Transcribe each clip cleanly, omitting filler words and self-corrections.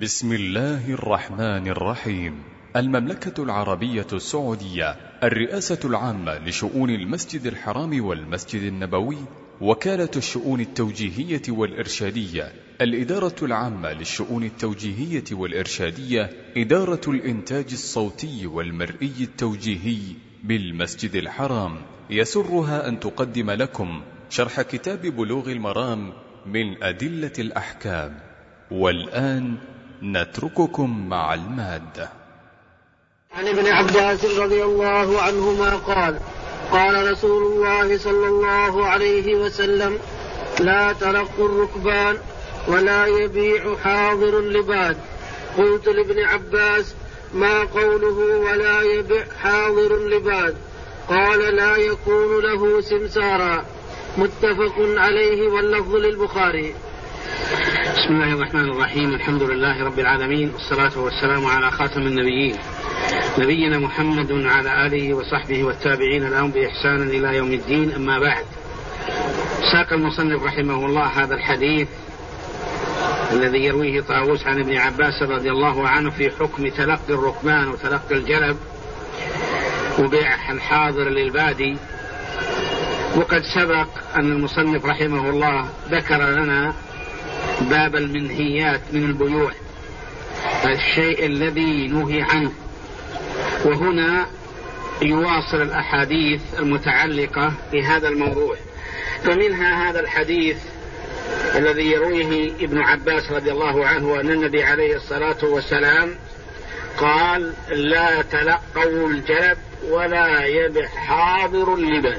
بسم الله الرحمن الرحيم. المملكة العربية السعودية، الرئاسة العامة لشؤون المسجد الحرام والمسجد النبوي، وكالة الشؤون التوجيهية والإرشادية، الإدارة العامة للشؤون التوجيهية والإرشادية، إدارة الإنتاج الصوتي والمرئي التوجيهي بالمسجد الحرام، يسرها أن تقدم لكم شرح كتاب بلوغ المرام من أدلة الأحكام. والآن نترككم مع المادة. عن ابن عباس رضي الله عنهما قال: قال رسول الله صلى الله عليه وسلم: لا ترقوا الركبان ولا يبيع حاضر لباد. قلت لابن عباس: ما قوله ولا يبيع حاضر لباد؟ قال: لا يكون له سمسارا. متفق عليه واللفظ للبخاري. بسم الله الرحمن الرحيم. الحمد لله رب العالمين، والصلاة والسلام على خاتم النبيين نبينا محمد وعلى آله وصحبه والتابعين لهم بإحسان إلى يوم الدين. أما بعد، ساق المصنف رحمه الله هذا الحديث الذي يرويه طاووس عن ابن عباس رضي الله عنه في حكم تلقي الركبان وتلقي الجلب وبيع الحاضر للبادي. وقد سبق أن المصنف رحمه الله ذكر لنا باب المنهيات من البيوع، الشيء الذي نهي عنه، وهنا يواصل الأحاديث المتعلقة بهذا الموضوع. فمنها هذا الحديث الذي يرويه ابن عباس رضي الله عنه أن النبي عليه الصلاة والسلام قال: لا تلقوا الجلب ولا يبع حاضر لباد.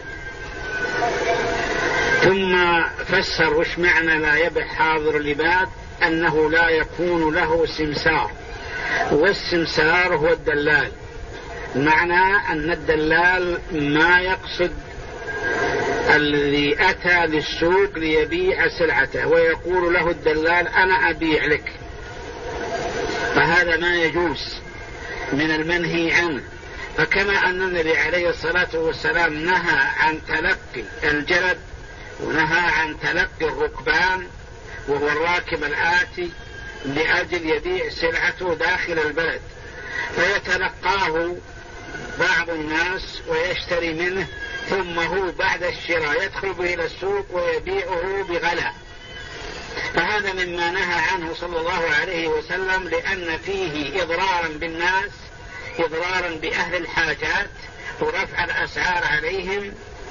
ثم فسر وش معنى لا يبع حاضر لباد: أنه لا يكون له سمسار، والسمسار هو الدلال. معنى أن الدلال ما يقصد الذي أتى للسوق ليبيع سلعته ويقول له الدلال: أنا أبيع لك، فهذا ما يجوز من المنهي عنه. فكما أن النبي عليه الصلاة والسلام نهى عن تلقي الجلب ونهى عن تلقي الركبان وهو الراكب الآتي لأجل يبيع سلعته داخل البلد، فيتلقاه بعض الناس ويشتري منه، ثم هو بعد الشراء يدخل به إلى السوق ويبيعه بغلا. فهذا مما نهى عنه صلى الله عليه وسلم، لأن فيه إضرارا بالناس، إضرارا بأهل الحاجات ورفع الأسعار عليهم.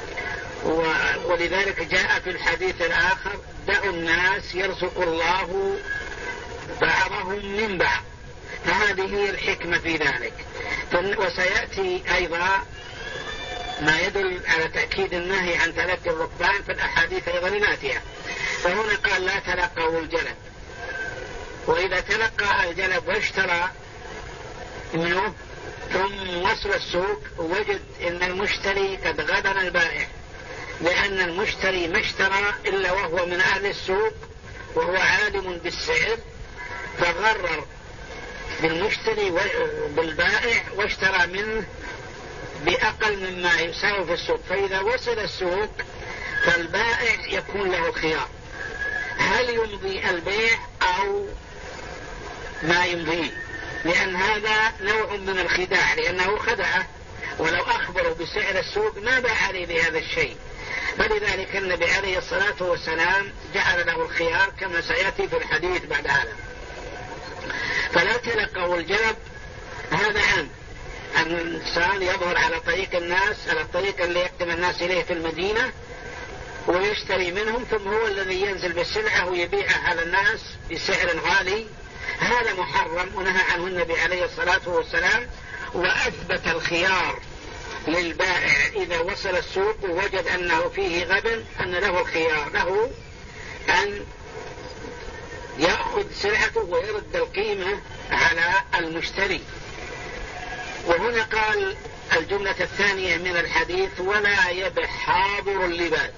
ولذلك جاء في الحديث الآخر: دعوا الناس يرزق الله بعضهم من بعض. فهذه هي الحكمة في ذلك. وسيأتي أيضا ما يدل على تأكيد النهي عن تلقي الركبان في الأحاديث أيضا الآتية. فهنا قال: لا تلقوا الجلب. وإذا تلقى الجلب واشترى منه ثم وصل السوق وجد أن المشتري قد غبن البائع، لأن المشتري ما اشترى إلا وهو من أهل السوق وهو عالم بالسعر، فغرر بالمشتري بالبائع واشترى منه بأقل مما يساوي في السوق. فإذا وصل السوق فالبائع يكون له خيار: هل يمضي البيع أو ما يمضيه، لأن هذا نوع من الخداع، لأنه خدعه، ولو أخبروا بسعر السوق ما باع عليه بهذا الشيء. فلذلك النبي عليه الصلاة والسلام جعل له الخيار كما سيأتي في الحديث بعد هذا. فلا تلقوا الجلب، هذا عام أن الإنسان يظهر على طريق الناس، على الطريق اللي يقدم الناس إليه في المدينة ويشتري منهم، ثم هو الذي ينزل بالسلعة ويبيعها على الناس بسعر غالي. هذا محرم ونهى عنه النبي عليه الصلاة والسلام، وأثبت الخيار للبائع إذا وصل السوق ووجد أنه فيه غبن، أن له الخيار، له أن يأخذ سلعته ويرد القيمة على المشتري. وهنا قال الجملة الثانية من الحديث: ولا يبع حاضر لباد.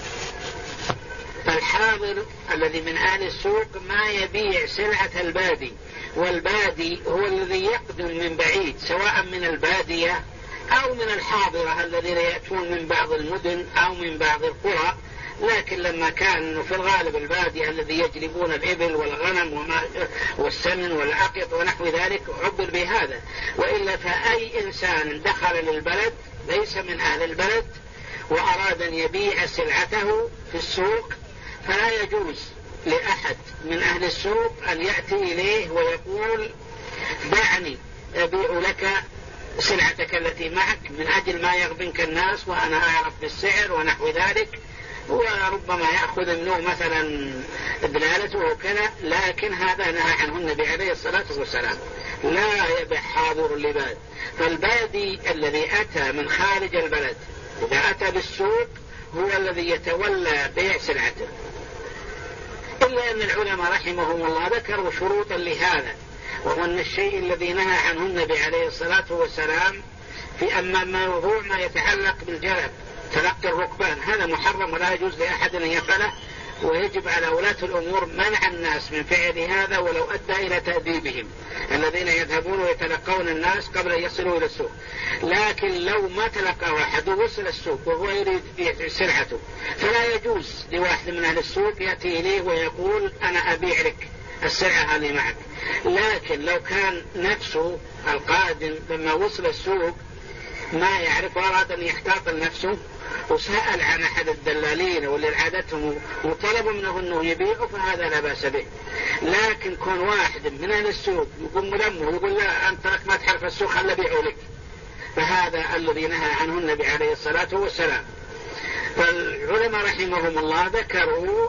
فالحاضر الذي من أهل السوق ما يبيع سلعة البادي، والبادي هو الذي يقدم من بعيد، سواء من البادية أو من الحاضرة الذين يأتون من بعض المدن أو من بعض القرى. لكن لما كان في الغالب البادية الذي يجلبون الإبل والغنم والسمن والعقط ونحو ذلك عبر بهذا. وإلا فأي إنسان دخل للبلد ليس من أهل البلد وأراد أن يبيع سلعته في السوق فلا يجوز لأحد من أهل السوق أن يأتي إليه ويقول دعني أبيع لك سلعتك التي معك من أجل ما يغبنك الناس وأنا أعرف بالسعر ونحو ذلك، وربما يأخذ منه مثلا دلالته وكذا. لكن هذا نهى عنه النبي عليه الصلاة والسلام، لا يبيع حاضر اللباد. فالبادي الذي أتى من خارج البلد إذا أتى بالسوق هو الذي يتولى بيع سلعته، إلا أن العلماء رحمهم الله ذكروا شروطا لهذا، وهو أن الشيء الذي نهى عنه النبي عليه الصلاة والسلام في أما موضوع ما يتعلق بالجلب تلقي الركبان هذا محرم ولا يجوز لأحد أن يفعله، ويجب على ولاة الأمور منع الناس من فعل هذا ولو أدى إلى تأديبهم الذين يذهبون ويتلقون الناس قبل أن يصلوا إلى السوق. لكن لو ما تلقى أحد ووصل السوق وهو يريد يبيع سلعته فلا يجوز لواحد من أهل السوق يأتي إليه ويقول أنا أبيع لك السلعة هذه معك. لكن لو كان نفسه القادم لما وصل السوق ما يعرف وأراد أن يحتاط لنفسه وسأل عن أحد الدلالين واللي عادتهم وطلبوا منه أنه يبيعه فهذا لا بأس به. لكن كون واحد من أهل السوق يقوم ملمه ويقول لا أنت ما تعرف السوق خل أبيعه لك، فهذا الذي نهى عنه النبي عليه الصلاة والسلام. فالعلماء رحمهم الله ذكروا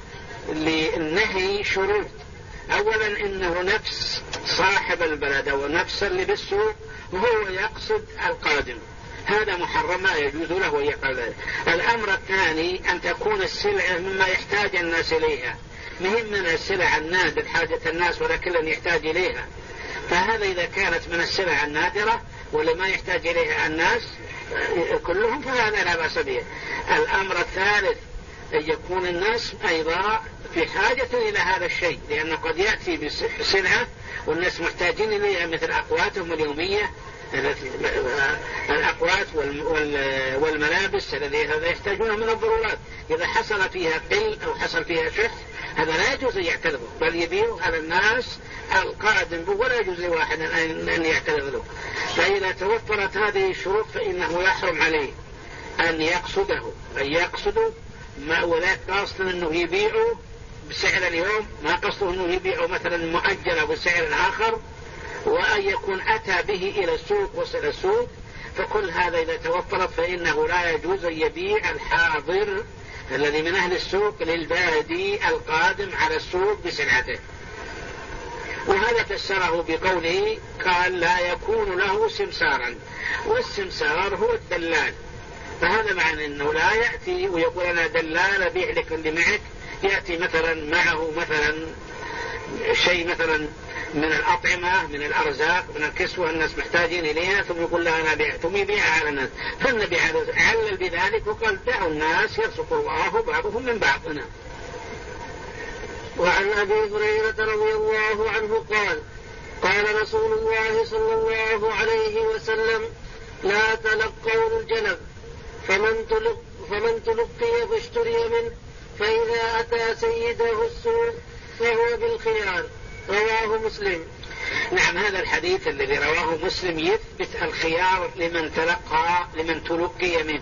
للنهي شروط. أولا إنه نفس صاحب البلد ونفس اللي بالسوق وهو يقصد القادم، هذا محرم ما يجوز له أن يفعل ذلك. الأمر الثاني أن تكون السلعة مما يحتاج الناس إليها، مهم من السلع النادر حاجة الناس ولا كل يحتاج إليها، فهذا إذا كانت من السلع النادرة ولما يحتاج إليها الناس كلهم فهذا لا بأس به. الأمر الثالث أن يكون الناس أيضا في حاجة إلى هذا الشيء، لأنه قد يأتي بسلعة والناس محتاجين إليها مثل أقواتهم اليومية، الأقوات والملابس الذي يحتاجون من الضرورات، إذا حصل فيها قل أو حصل فيها شح هذا لا يجوز أن يعترضوا بل يبيعوا على الناس القادم ولا يجوز لواحد أن يعترض له. فإذا توفرت هذه الشروط فإنه يحرم عليه أن يقصده، أن يقصده ولا قصد أنه يبيعه بسعر اليوم، ما قصده أنه يبيعه مثلا مؤجل بسعر آخر، وأن يكون أتى به إلى السوق وصل السوق. فكل هذا إذا توفرت فإنه لا يجوز أن يبيع الحاضر الذي من أهل السوق للبادي القادم على السوق بسلعته. وهذا فسره بقوله قال لا يكون له سمسارا، والسمسار هو الدلال. فهذا معنى أنه لا يأتي ويقول أنا دلال أبيع لك اللي معك، يأتي مثلا معه مثلا شيء مثلا من الأطعمة من الأرزاق من الكسوة الناس محتاجين إليها ثم يقول لها أنا بيع، ثم يبيعها على الناس. فالنبي علل بذلك وقال دعوا الناس يرزق الله بعضهم من بعضنا. وعن أبي هريرة رضي الله عنه قال قال رسول الله صلى الله عليه وسلم لا تلقوا الجلب فمن تلقي فاشتري منه فإذا أتى سيده السوق فهو بالخيار. رواه مسلم. نعم، هذا الحديث الذي رواه مسلم يثبت الخيار لمن تلقي منه.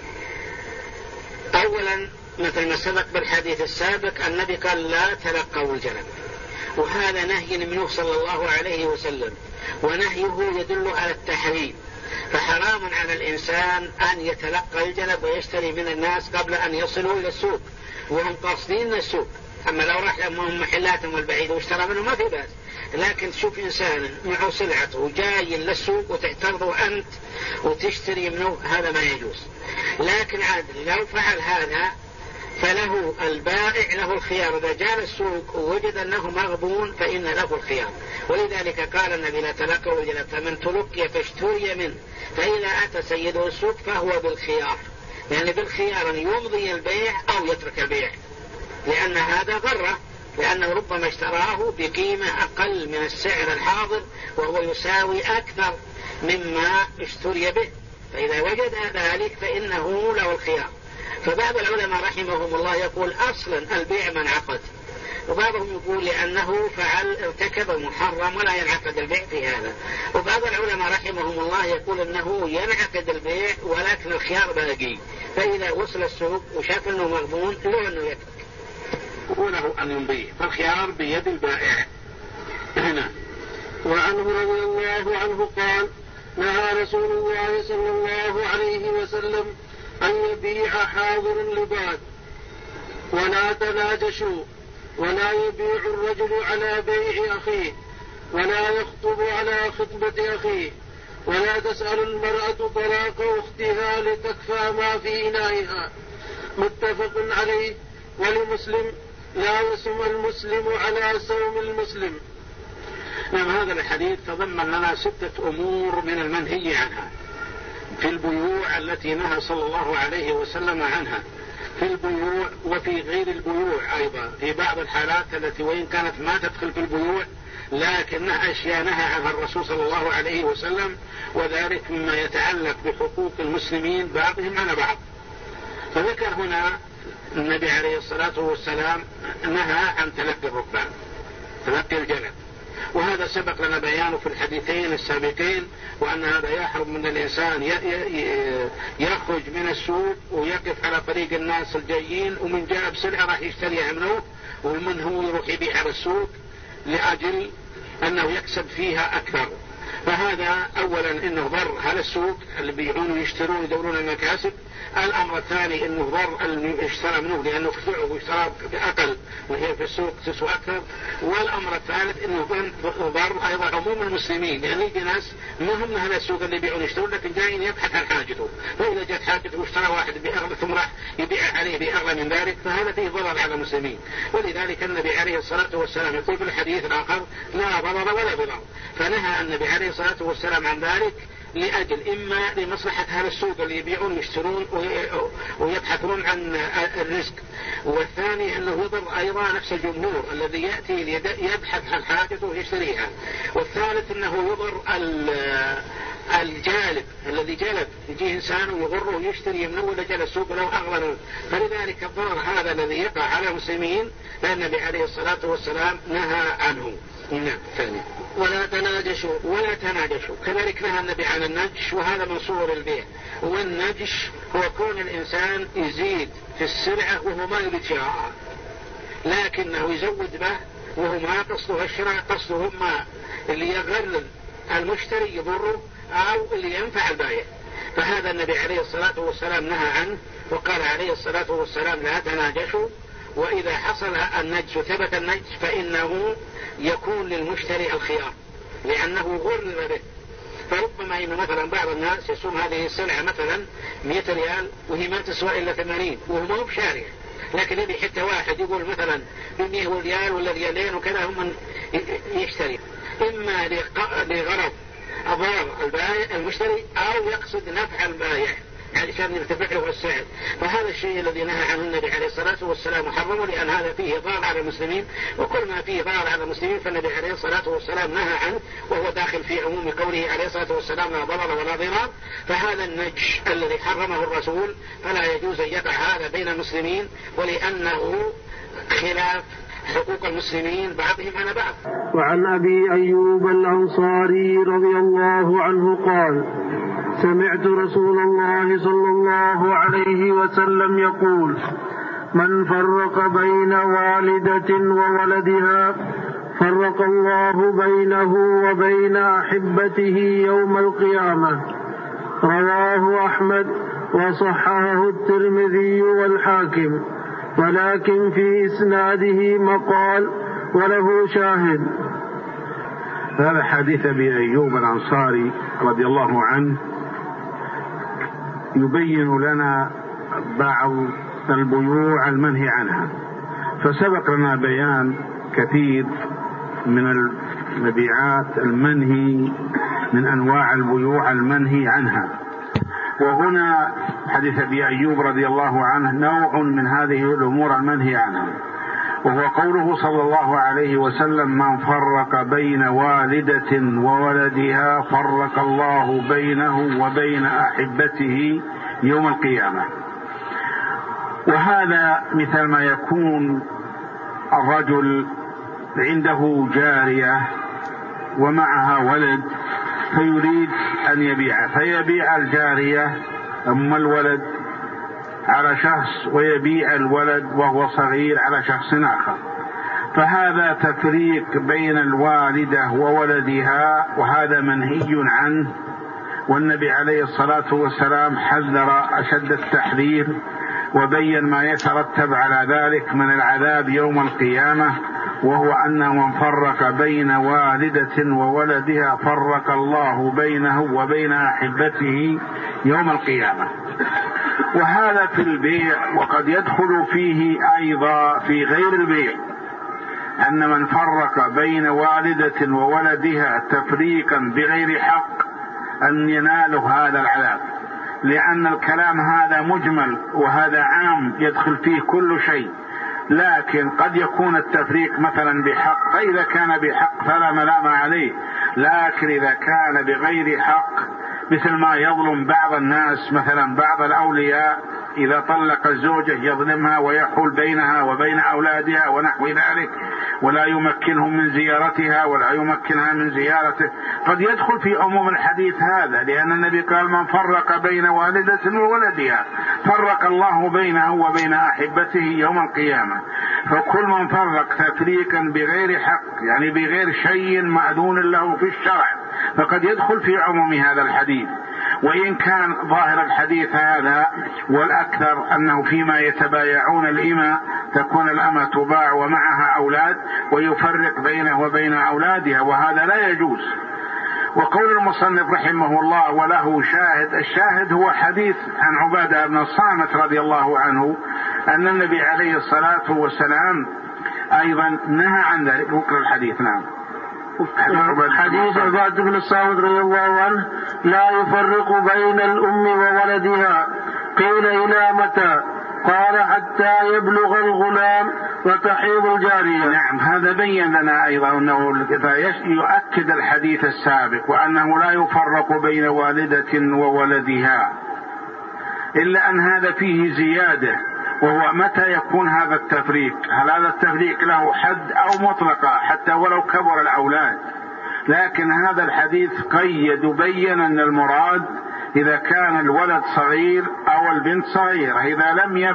أولا مثل ما سبق بالحديث السابق النبي قال لا تلقوا الجلب، وهذا نهي منه صلى الله عليه وسلم، ونهيه يدل على التحريم. فحرام على الإنسان أن يتلقى الجلب ويشتري من الناس قبل أن يصلوا إلى السوق وهم قاصدين السوق. أما لو راح لهم محلاتهم البعيدة واشترى منه ما في بأس، لكن تشوف إنسان معه سلعته وجاي للسوق وتعترضه أنت وتشتري منه هذا ما يجوز. لكن عاد لو فعل هذا فله البائع له الخيار، إذا جاء السوق ووجد أنه مغبون فإن له الخيار. ولذلك قال النبي لا تلقوا الجلب فمن تلقي فاشتري منه فإذا أتى سيده السوق فهو بالخيار، يعني بالخيار أن يمضي البيع أو يترك البيع، لأن هذا غره، لأنه ربما اشتراه بقيمة أقل من السعر الحاضر وهو يساوي أكثر مما اشتري به، فإذا وجد ذلك فإنه له الخيار. فبعض العلماء رحمهم الله يقول أصلا البيع ما انعقد، وبعضهم يقول لأنه فعل ارتكب محرم ولا ينعقد البيع في هذا، وبعض العلماء رحمهم الله يقول أنه ينعقد البيع ولكن الخيار باقي، فإذا وصل السوق وشاف أنه مغبون له أنه يترك وله أن يمضيه، فالخيار بيد البائع هنا. وعنه رضي الله عنه قال: نهى رسول الله صلى الله عليه وسلم أن يبيع حاضر لباد، ولا تناجشوا، ولا يبيع الرجل على بيع أخيه، ولا يخطب على خطبة أخيه، ولا تسأل المرأة طلاق أختها لتكفى ما في إنائها. متفق عليه. ولمسلم: لا يصوم المسلم على صوم المسلم. هذا الحديث تضمن لنا 6 أمور من المنهي عنها في البيوع التي نهى صلى الله عليه وسلم عنها، في البيوع وفي غير البيوع أيضا، في بعض الحالات التي وإن كانت ما تدخل في البيوع لكنها أشياء نهى عنها الرسول صلى الله عليه وسلم، وذلك مما يتعلق بحقوق المسلمين بعضهم على بعض. فذكر هنا النبي عليه الصلاة والسلام نهى عن تلقي الركبان، تلقي الجلب، وهذا سبق لنا بيانه في الحديثين السابقين، وأن هذا يحرم من الإنسان يخرج من السوق ويقف على طريق الناس الجايين، ومن جاء بسلعة راح يشتريها منه، ومن هو يروح يبيع على السوق لأجل أنه يكسب فيها أكثر. فهذا أولا إنه ضر على السوق اللي بيعون ويشترون يدورون المكاسب. الأمر الثاني إنه ضر اللي يشترى منه لأنه خسعه ويشترى بأقل وهي في السوق تسوى أكثر. والأمر الثالث إنه ضر أيضا عموم المسلمين، يعني يجي ناس ما هم من هذا السوق اللي بيعون يشترون لكن جايين يبحث عن حاجته، فإذا جت حاجته واشترى واحد بأغلى ثم راح يبيع عليه بأغلى من ذلك، فهذا فيه ضرر على المسلمين. ولذلك النبي عليه الصلاة والسلام يقول في الحديث الآخر: لا ضرر ولا ضرار. فنهى النبي عليه الصلاة والسلام عن ذلك لأجل إما لمصلحة هذا السوق اللي يبيعون ويشترون ويبحثون عن الرزق، والثاني أنه يضر أيضا نفس الجمهور الذي يأتي يبحث عن حاجته ويشتريها، والثالث أنه يضر الجالب الذي جلب، يجي إنسان ويغره ويشتري من أول جل السوق ولو أغلى. فلذلك الضرر هذا الذي يقع على المسلمين فالنبي عليه الصلاة والسلام نهى عنه. ثاني: ولا تناجشوا. كذلك نهى النبي عن النجش، وهذا من صور البيع. والنجش هو كون الإنسان يزيد في السلعة وهو ما يريد شراءها، لكنه يزود به وهو ما قصده الشراء، قصده ما اللي يغلل المشتري يضره أو اللي ينفع البائع. فهذا النبي عليه الصلاة والسلام نهى عنه، وقال عليه الصلاة والسلام: لا تناجشوا. وإذا حصل النجش وثبت النجش فإنه يكون للمشتري الخيار لأنه غرر به. فربما إنه مثلا بعض الناس يسوم هذه السلعة مثلا 100 ريال وهي ما تسوى إلا 80 وهو ما هو بشارع، لكن يبي حتى واحد يقول مثلا ب100 ريال ولا ريالين وكذا هم يشتري، إما لغرض أضرار البائع المشتري أو يقصد نفع البائع علشان يرتفع له السعر. فهذا الشيء الذي نهى عنه النبي عليه الصلاة والسلام محرم، لأن هذا فيه ضرر على المسلمين، وكل ما فيه ضرر على المسلمين فالنبي عليه الصلاة والسلام نهى عنه، وهو داخل في عموم قوله عليه الصلاة والسلام: لا ضرر ولا ضرار. فهذا النجش الذي حرمه الرسول فلا يجوز أن يقع هذا بين المسلمين، ولأنه خلاف حقوق المسلمين بعضهم على بعض. وعن أبي أيوب الأنصاري رضي الله عنه قال: سمعت رسول الله صلى الله عليه وسلم يقول: من فرق بين والدة وولدها فرق الله بينه وبين أحبته يوم القيامة. رواه أحمد وصححه الترمذي والحاكم، ولكن في إسناده مقال وله شاهد. هذا حديث أبي أيوب الأنصاري رضي الله عنه يبين لنا بعض البيوع المنهي عنها. فسبق لنا بيان كثير من المبيعات المنهي من أنواع البيوع المنهي عنها، وهنا حديث أبي أيوب رضي الله عنه نوع من هذه الأمور المنهي عنها، وهو قوله صلى الله عليه وسلم: من فرق بين والدة وولدها فرق الله بينه وبين أحبته يوم القيامة. وهذا مثل ما يكون الرجل عنده جارية ومعها ولد فيريد أن يبيعه، فيبيع الجارية أم الولد على شخص ويبيع الولد وهو صغير على شخص آخر، فهذا تفريق بين الوالدة وولدها، وهذا منهي عنه. والنبي عليه الصلاة والسلام حذر أشد التحذير وبين ما يترتب على ذلك من العذاب يوم القيامة، وهو أن من فرق بين والدة وولدها فرق الله بينه وبين أحبته يوم القيامة. وهذا في البيع، وقد يدخل فيه أيضا في غير البيع أن من فرق بين والدة وولدها تفريقا بغير حق أن يناله هذا العذاب، لأن الكلام هذا مجمل وهذا عام يدخل فيه كل شيء، لكن قد يكون التفريق مثلا بحق، فإذا كان بحق فلا ملام عليه، لكن إذا كان بغير حق مثل ما يظلم بعض الناس، مثلا بعض الأولياء إذا طلق الزوجة يظلمها ويحول بينها وبين أولادها ونحو ذلك، ولا يمكنهم من زيارتها ولا يمكنها من زيارته، قد يدخل في عموم الحديث هذا، لأن النبي قال من فرق بين والدة وولدها فرق الله بينه وبين أحبته يوم القيامة. فكل من فرق تفريقا بغير حق يعني بغير شيء مأذون له في الشرع فقد يدخل في عموم هذا الحديث. وإن كان ظاهر الحديث هذا والأكثر أنه فيما يتبايعون الإماء تكون الأمة تباع ومعها أولاد ويفرق بينه وبين أولادها، وهذا لا يجوز. وقول المصنف رحمه الله وله شاهد، الشاهد هو حديث عن عبادة بن الصامت رضي الله عنه أن النبي عليه الصلاة والسلام أيضا نهى عن ذلك. وقرأ الحديث. نعم. حديث عبادة بن الصامت رضي الله عنه لا يفرق بين الأم وولدها. قيل إلى متى؟ قال حتى يبلغ الغلام وتحيض الجارية. نعم، هذا بين لنا أيضا أنه يؤكد الحديث السابق وأنه لا يفرق بين والدة وولدها، إلا أن هذا فيه زيادة، وهو متى يكون هذا التفريق؟ هل هذا التفريق له حد أو مطلقة حتى ولو كبر الأولاد؟ لكن هذا الحديث قيد وبين أن المراد إذا كان الولد صغير أو البنت صغيرة، إذا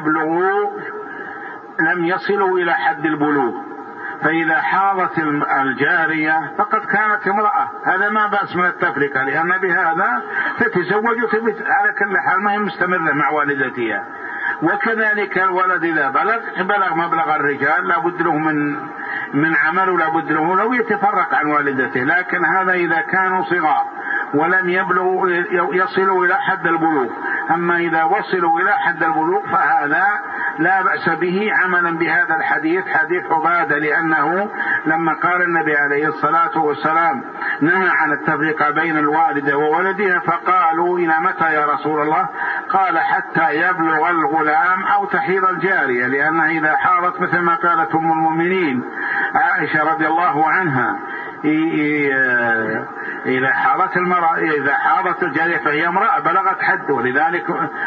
لم يصلوا إلى حد البلوغ. فإذا حاضت الجارية فقد كانت امرأة، هذا ما بأس من التفرقة، لأن بهذا تتزوج وتبت على كل حال ما هي مستمرة مع والدتها. وكذلك الولد إذا بلغ مبلغ الرجال لابد له من عمل ولابد له لو يتفرق عن والدته، لكن هذا إذا كانوا صغار ولم يصلوا إلى حد البلوغ. أما إذا وصلوا إلى حد البلوغ فهذا لا بأس به عملا بهذا الحديث، حديث عبادة، لأنه لما قال النبي عليه الصلاة والسلام نهى عن التفريق بين الوالدة وولدها فقالوا إلى متى يا رسول الله؟ قال حتى يبلغ الغلام أو تحيض الجارية، لأنها إذا حاضت مثل ما قالت أم المؤمنين عائشة رضي الله عنها إذا حاضت المرأة إذا حاضت الجارية فهي امرأة بلغت حد، ولذلك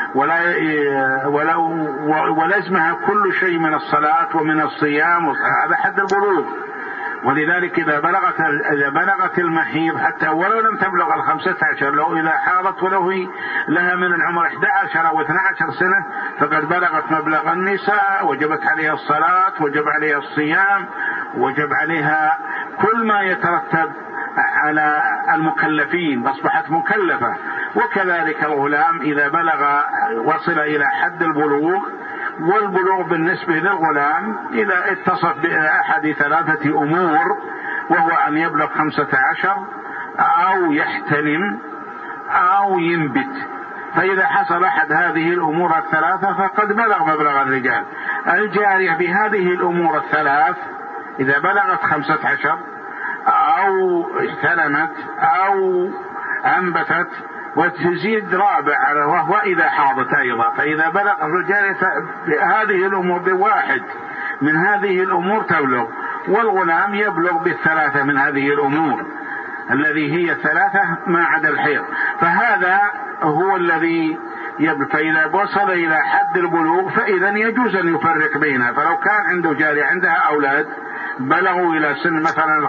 ولزمها كل شيء من الصلاة ومن الصيام، هذا حد البلوغ. ولذلك إذا بلغت المحيض حتى ولو لم تبلغ 15، لو إذا حاضت ولو هي لها من العمر 11 أو 12 سنة فقد بلغت مبلغ النساء، وجبت عليها الصلاة، وجب عليها الصيام، وجب عليها كل ما يترتب على المكلفين، أصبحت مكلفة. وكذلك الغلام إذا وصل إلى حد البلوغ، والبلوغ بالنسبة للغلام إذا اتصف بأحد 3 أمور، وهو أن يبلغ 15 أو يحتلم أو ينبت. فإذا حصل أحد هذه الأمور 3 فقد بلغ مبلغ الرجال. الجارية بهذه الأمور 3 إذا بلغت 15 أو احتلمت أو أنبتت، وتزيد رابع وهو إذا حاضت أيضا، فإذا بلغ الرجال هذه الأمور بواحد من هذه الأمور تبلغ، والغلام يبلغ ب3 من هذه الأمور الذي هي 3 ما عدا الحيض. فهذا هو الذي فإذا وصل إلى حد البلوغ فإذا يجوز أن يفرق بينها. فلو كان عنده جارية عندها أولاد بلغوا إلى سن مثلا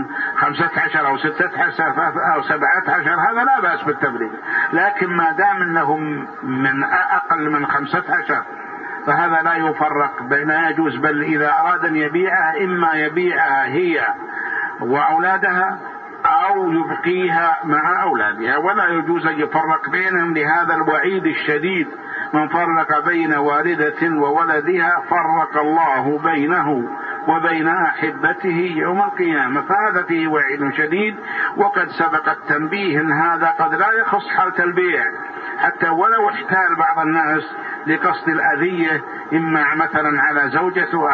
15 أو 16 أو 17 هذا لا بأس بالتفريق، لكن ما دام أنهم من أقل من 15 فهذا لا يفرق بينها، يجوز. بل إذا أراد أن يبيعها إما يبيعها هي وأولادها أو يبقيها مع أولادها، ولا يجوز أن يفرق بينهم لهذا الوعيد الشديد: من فرق بين والدة وولدها فرق الله بينه وبين أحبته يوم القيامة. فهذا فيه وعيد شديد، وقد سبق التنبيه أن هذا قد لا يخص حالة البيع، حتى ولو احتال بعض الناس لقصد الأذية إما مثلا على زوجته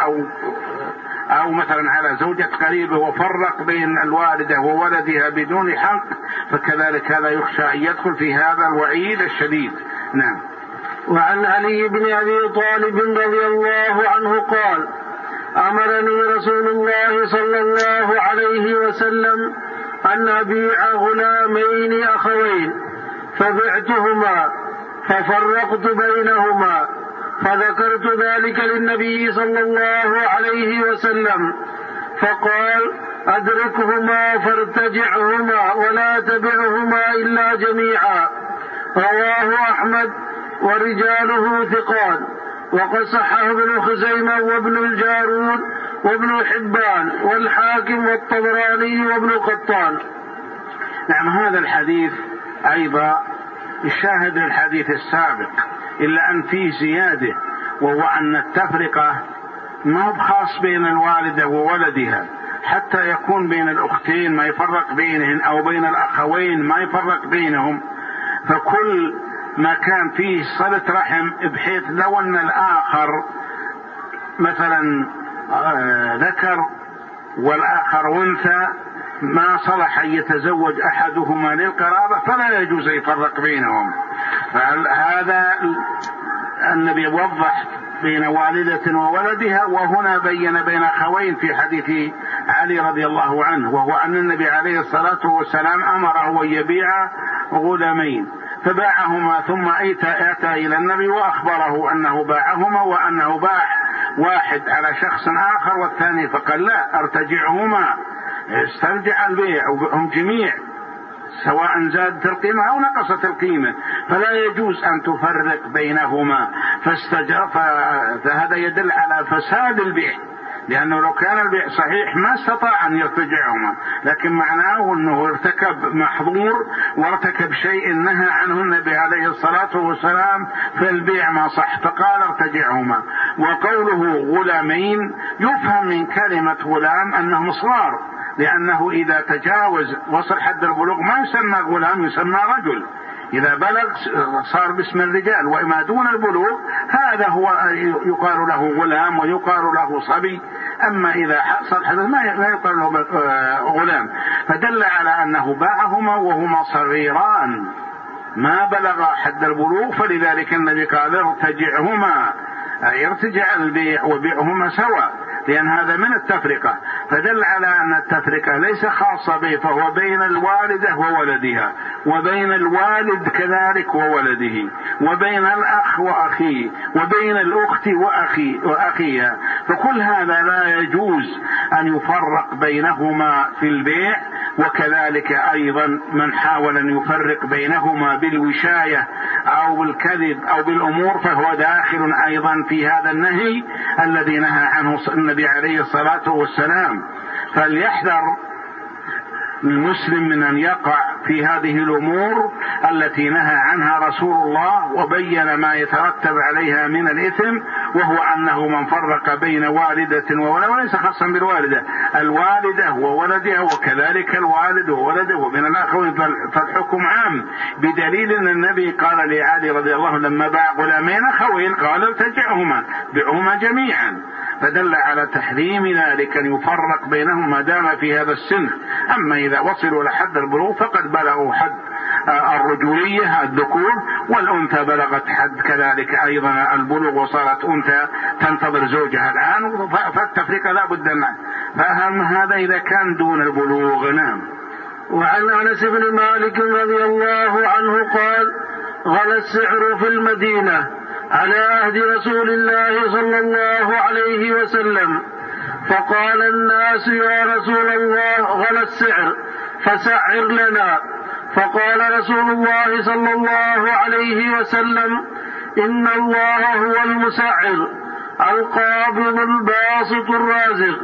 أو مثلا على زوجة قريبه وفرق بين الوالدة وولدها بدون حق، فكذلك هذا يخشى أن يدخل في هذا الوعيد الشديد. نعم. وعن علي بن أبي طالب رضي الله عنه قال: أمرني رسول الله صلى الله عليه وسلم أن أبيع غلامين أخوين، فبعتهما ففرقت بينهما، فذكرت ذلك للنبي صلى الله عليه وسلم فقال: أدركهما فارتجعهما ولا تبعهما إلا جميعا. رواه أحمد ورجاله ثقات، وقد صححه ابن خزيمة وابن الجارود وابن حبان والحاكم والطبراني وابن قطان. نعم. هذا الحديث أيضا الشاهد للحديث السابق، إلا أن فيه زيادة، وهو أن التفرقة ما هو خاص بين الوالدة وولدها، حتى يكون بين الأختين ما يفرق بينهن، أو بين الأخوين ما يفرق بينهم. فكل ما كان فيه صلة رحم، بحيث لو أن الآخر مثلا ذكر والآخر أنثى ما صلح أن يتزوج أحدهما للقرابة فلا يجوز يفرق بينهم. فهذا النبي وضح بين والدة وولدها، وهنا بين بين أخوين في حديث علي رضي الله عنه، وهو أن النبي عليه الصلاة والسلام أمره أن يبيع غلامين فباعهما، ثم أتى إلى النبي وأخبره أنه باعهما، وأنه باع واحد على شخص آخر والثاني، فقال: لا، ارتجعهما، استرجع البيع وهم جميع سواء زادت القيمة أو نقصت القيمة، فلا يجوز أن تفرق بينهما. فهذا يدل على فساد البيع، لأنه لو كان البيع صحيح ما استطاع أن يرتجعهما، لكن معناه أنه ارتكب محظور وارتكب شيء نهى عنه النبي عليه الصلاة والسلام، فالبيع ما صح، فقال: ارتجعهما. وقوله غلامين يفهم من كلمة غلام أنهم صغار، لأنه إذا تجاوز وصل حد البلوغ ما يسمى غلام، يسمى رجل. إذا بلغ صار باسم الرجال، وما دون البلوغ هذا هو يقال له غلام ويقال له صبي. أما إذا حصل حدث ما يقال له غلام. فدل على أنه باعهما وهما صغيران ما بلغ حد البلوغ، فلذلك النبي قال: ارتجعهما، يرتجع البيع وبيعهما سواء، لأن هذا من التفرقة. فدل على أن التفرقة ليس خاصة به، فهو بين الوالدة وولدها، وبين الوالد كذلك وولده، وبين الأخ وأخيه، وبين الأخت وأخيها. فكل هذا لا يجوز أن يفرق بينهما في البيع. وكذلك أيضا من حاول أن يفرق بينهما بالوشاية أو بالكذب أو بالأمور فهو داخل أيضا في هذا النهي الذي نهى عنه النبي عليه الصلاة والسلام. فليحذر المسلم من أن يقع في هذه الأمور التي نهى عنها رسول الله وبين ما يترتب عليها من الإثم، وهو أنه من فرق بين والدة وولد، وليس خاصا بالوالدة، الوالدة وولدها، وكذلك الوالد وولده، وبين الآخرين، فالحكم عام، بدليل أن النبي قال لعلي رضي الله عنه لما باع غلامين أخوين قال: ارتجعهما، بيعهما جميعا. فدل على تحريم ذلك أن يفرق بينهم ما دام في هذا السن. أما إذا وصلوا لحد البلوغ فقد بلغوا حد الرجولية الذكور، والأنثى بلغت حد كذلك أيضا البلوغ وصارت أنثى تنتظر زوجها الآن، فالتفريق لا بد منه. فأهم هذا إذا كان دون البلوغ. نعم. وعن أنس بن مالك رضي الله عنه قال: غلا السعر في المدينة على عهد رسول الله صلى الله عليه وسلم، فقال الناس يا رسول الله غلا السعر فسعر لنا، فقال رسول الله صلى الله عليه وسلم إن الله هو المسعر القابض الباسط الرازق،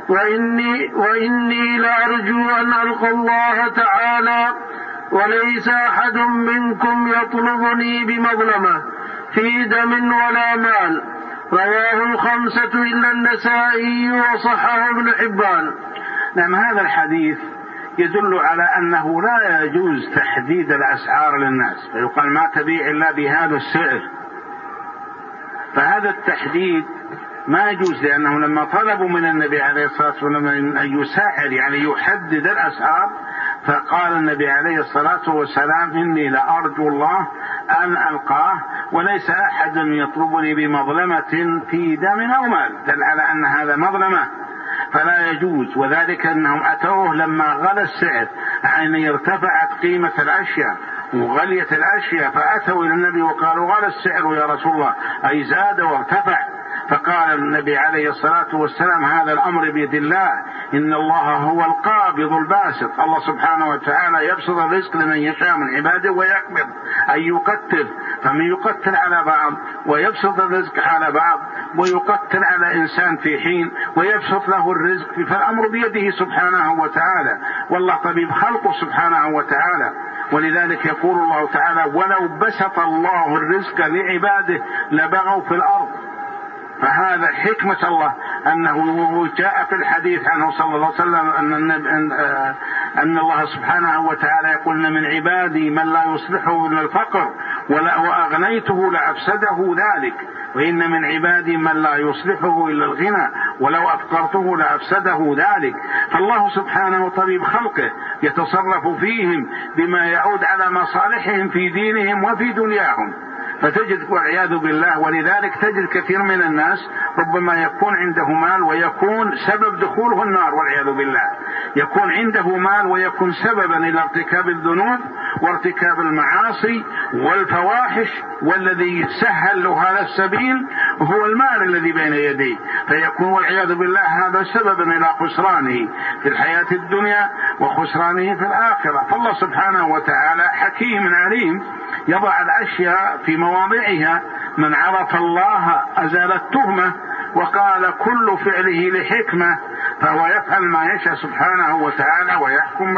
وإني لأرجو أن ألقى الله تعالى وليس أحد منكم يطلبني بمظلمة في دم ولا مال. رواه الخمسة إلا النسائي وصححه ابن حبان. نعم، هذا الحديث يدل على أنه لا يجوز تحديد الأسعار للناس، فيقال ما تبيع إلا بهذا السعر، فهذا التحديد ما يجوز، لأنه لما طلبوا من النبي عليه الصلاة والسلام أن يسعر يعني يحدد الأسعار، فقال النبي عليه الصلاة والسلام إني لأرجو الله أن ألقاه وليس أحد يطلبني بمظلمة في دم أو مال، دل على أن هذا مظلمة فلا يجوز. وذلك أنهم أتوه لما غلى السعر، يعني ارتفعت قيمة الأشياء وغليت الأشياء، فأتوا إلى النبي وقالوا غلى السعر يا رسول الله، أي زاد وارتفع. فقال النبي عليه الصلاة والسلام هذا الأمر بيد الله، إن الله هو القابض الباسط، الله سبحانه وتعالى يبسط الرزق لمن يشاء من عباده ويقبض أي يقتل، فمن يقتل على بعض ويبسط الرزق على بعض، ويقتل على إنسان في حين ويبسط له الرزق، فالأمر بيده سبحانه وتعالى، والله طبيب خلقه سبحانه وتعالى. ولذلك يقول الله تعالى ولو بسط الله الرزق لعباده لبغوا في الأرض، فهذا حكمة الله أنه جاء في الحديث عنه صلى الله عليه وسلم أن الله سبحانه وتعالى يقول من عبادي من لا يصلحه إلا الفقر وأغنيته لأفسده ذلك، وإن من عبادي من لا يصلحه إلا الغنى ولو أفقرته لأفسده ذلك. فالله سبحانه طبيب خلقه يتصرف فيهم بما يعود على مصالحهم في دينهم وفي دنياهم، فتجد والعياذ بالله. ولذلك تجد كثير من الناس ربما يكون عنده مال ويكون سبب دخوله النار والعياذ بالله، يكون عنده مال ويكون سببا إلى ارتكاب الذنوب وارتكاب المعاصي والفواحش، والذي سهل له هذا السبيل هو المال الذي بين يديه، فيكون والعياذ بالله هذا سببا إلى خسرانه في الحياة الدنيا وخسرانه في الآخرة. فالله سبحانه وتعالى حكيم عليم يضع الأشياء في مواضعها، من عرف الله أزال التهمة، وقال كل فعله لحكمة، فهو يفعل ما يشاء سبحانه وتعالى ويحكم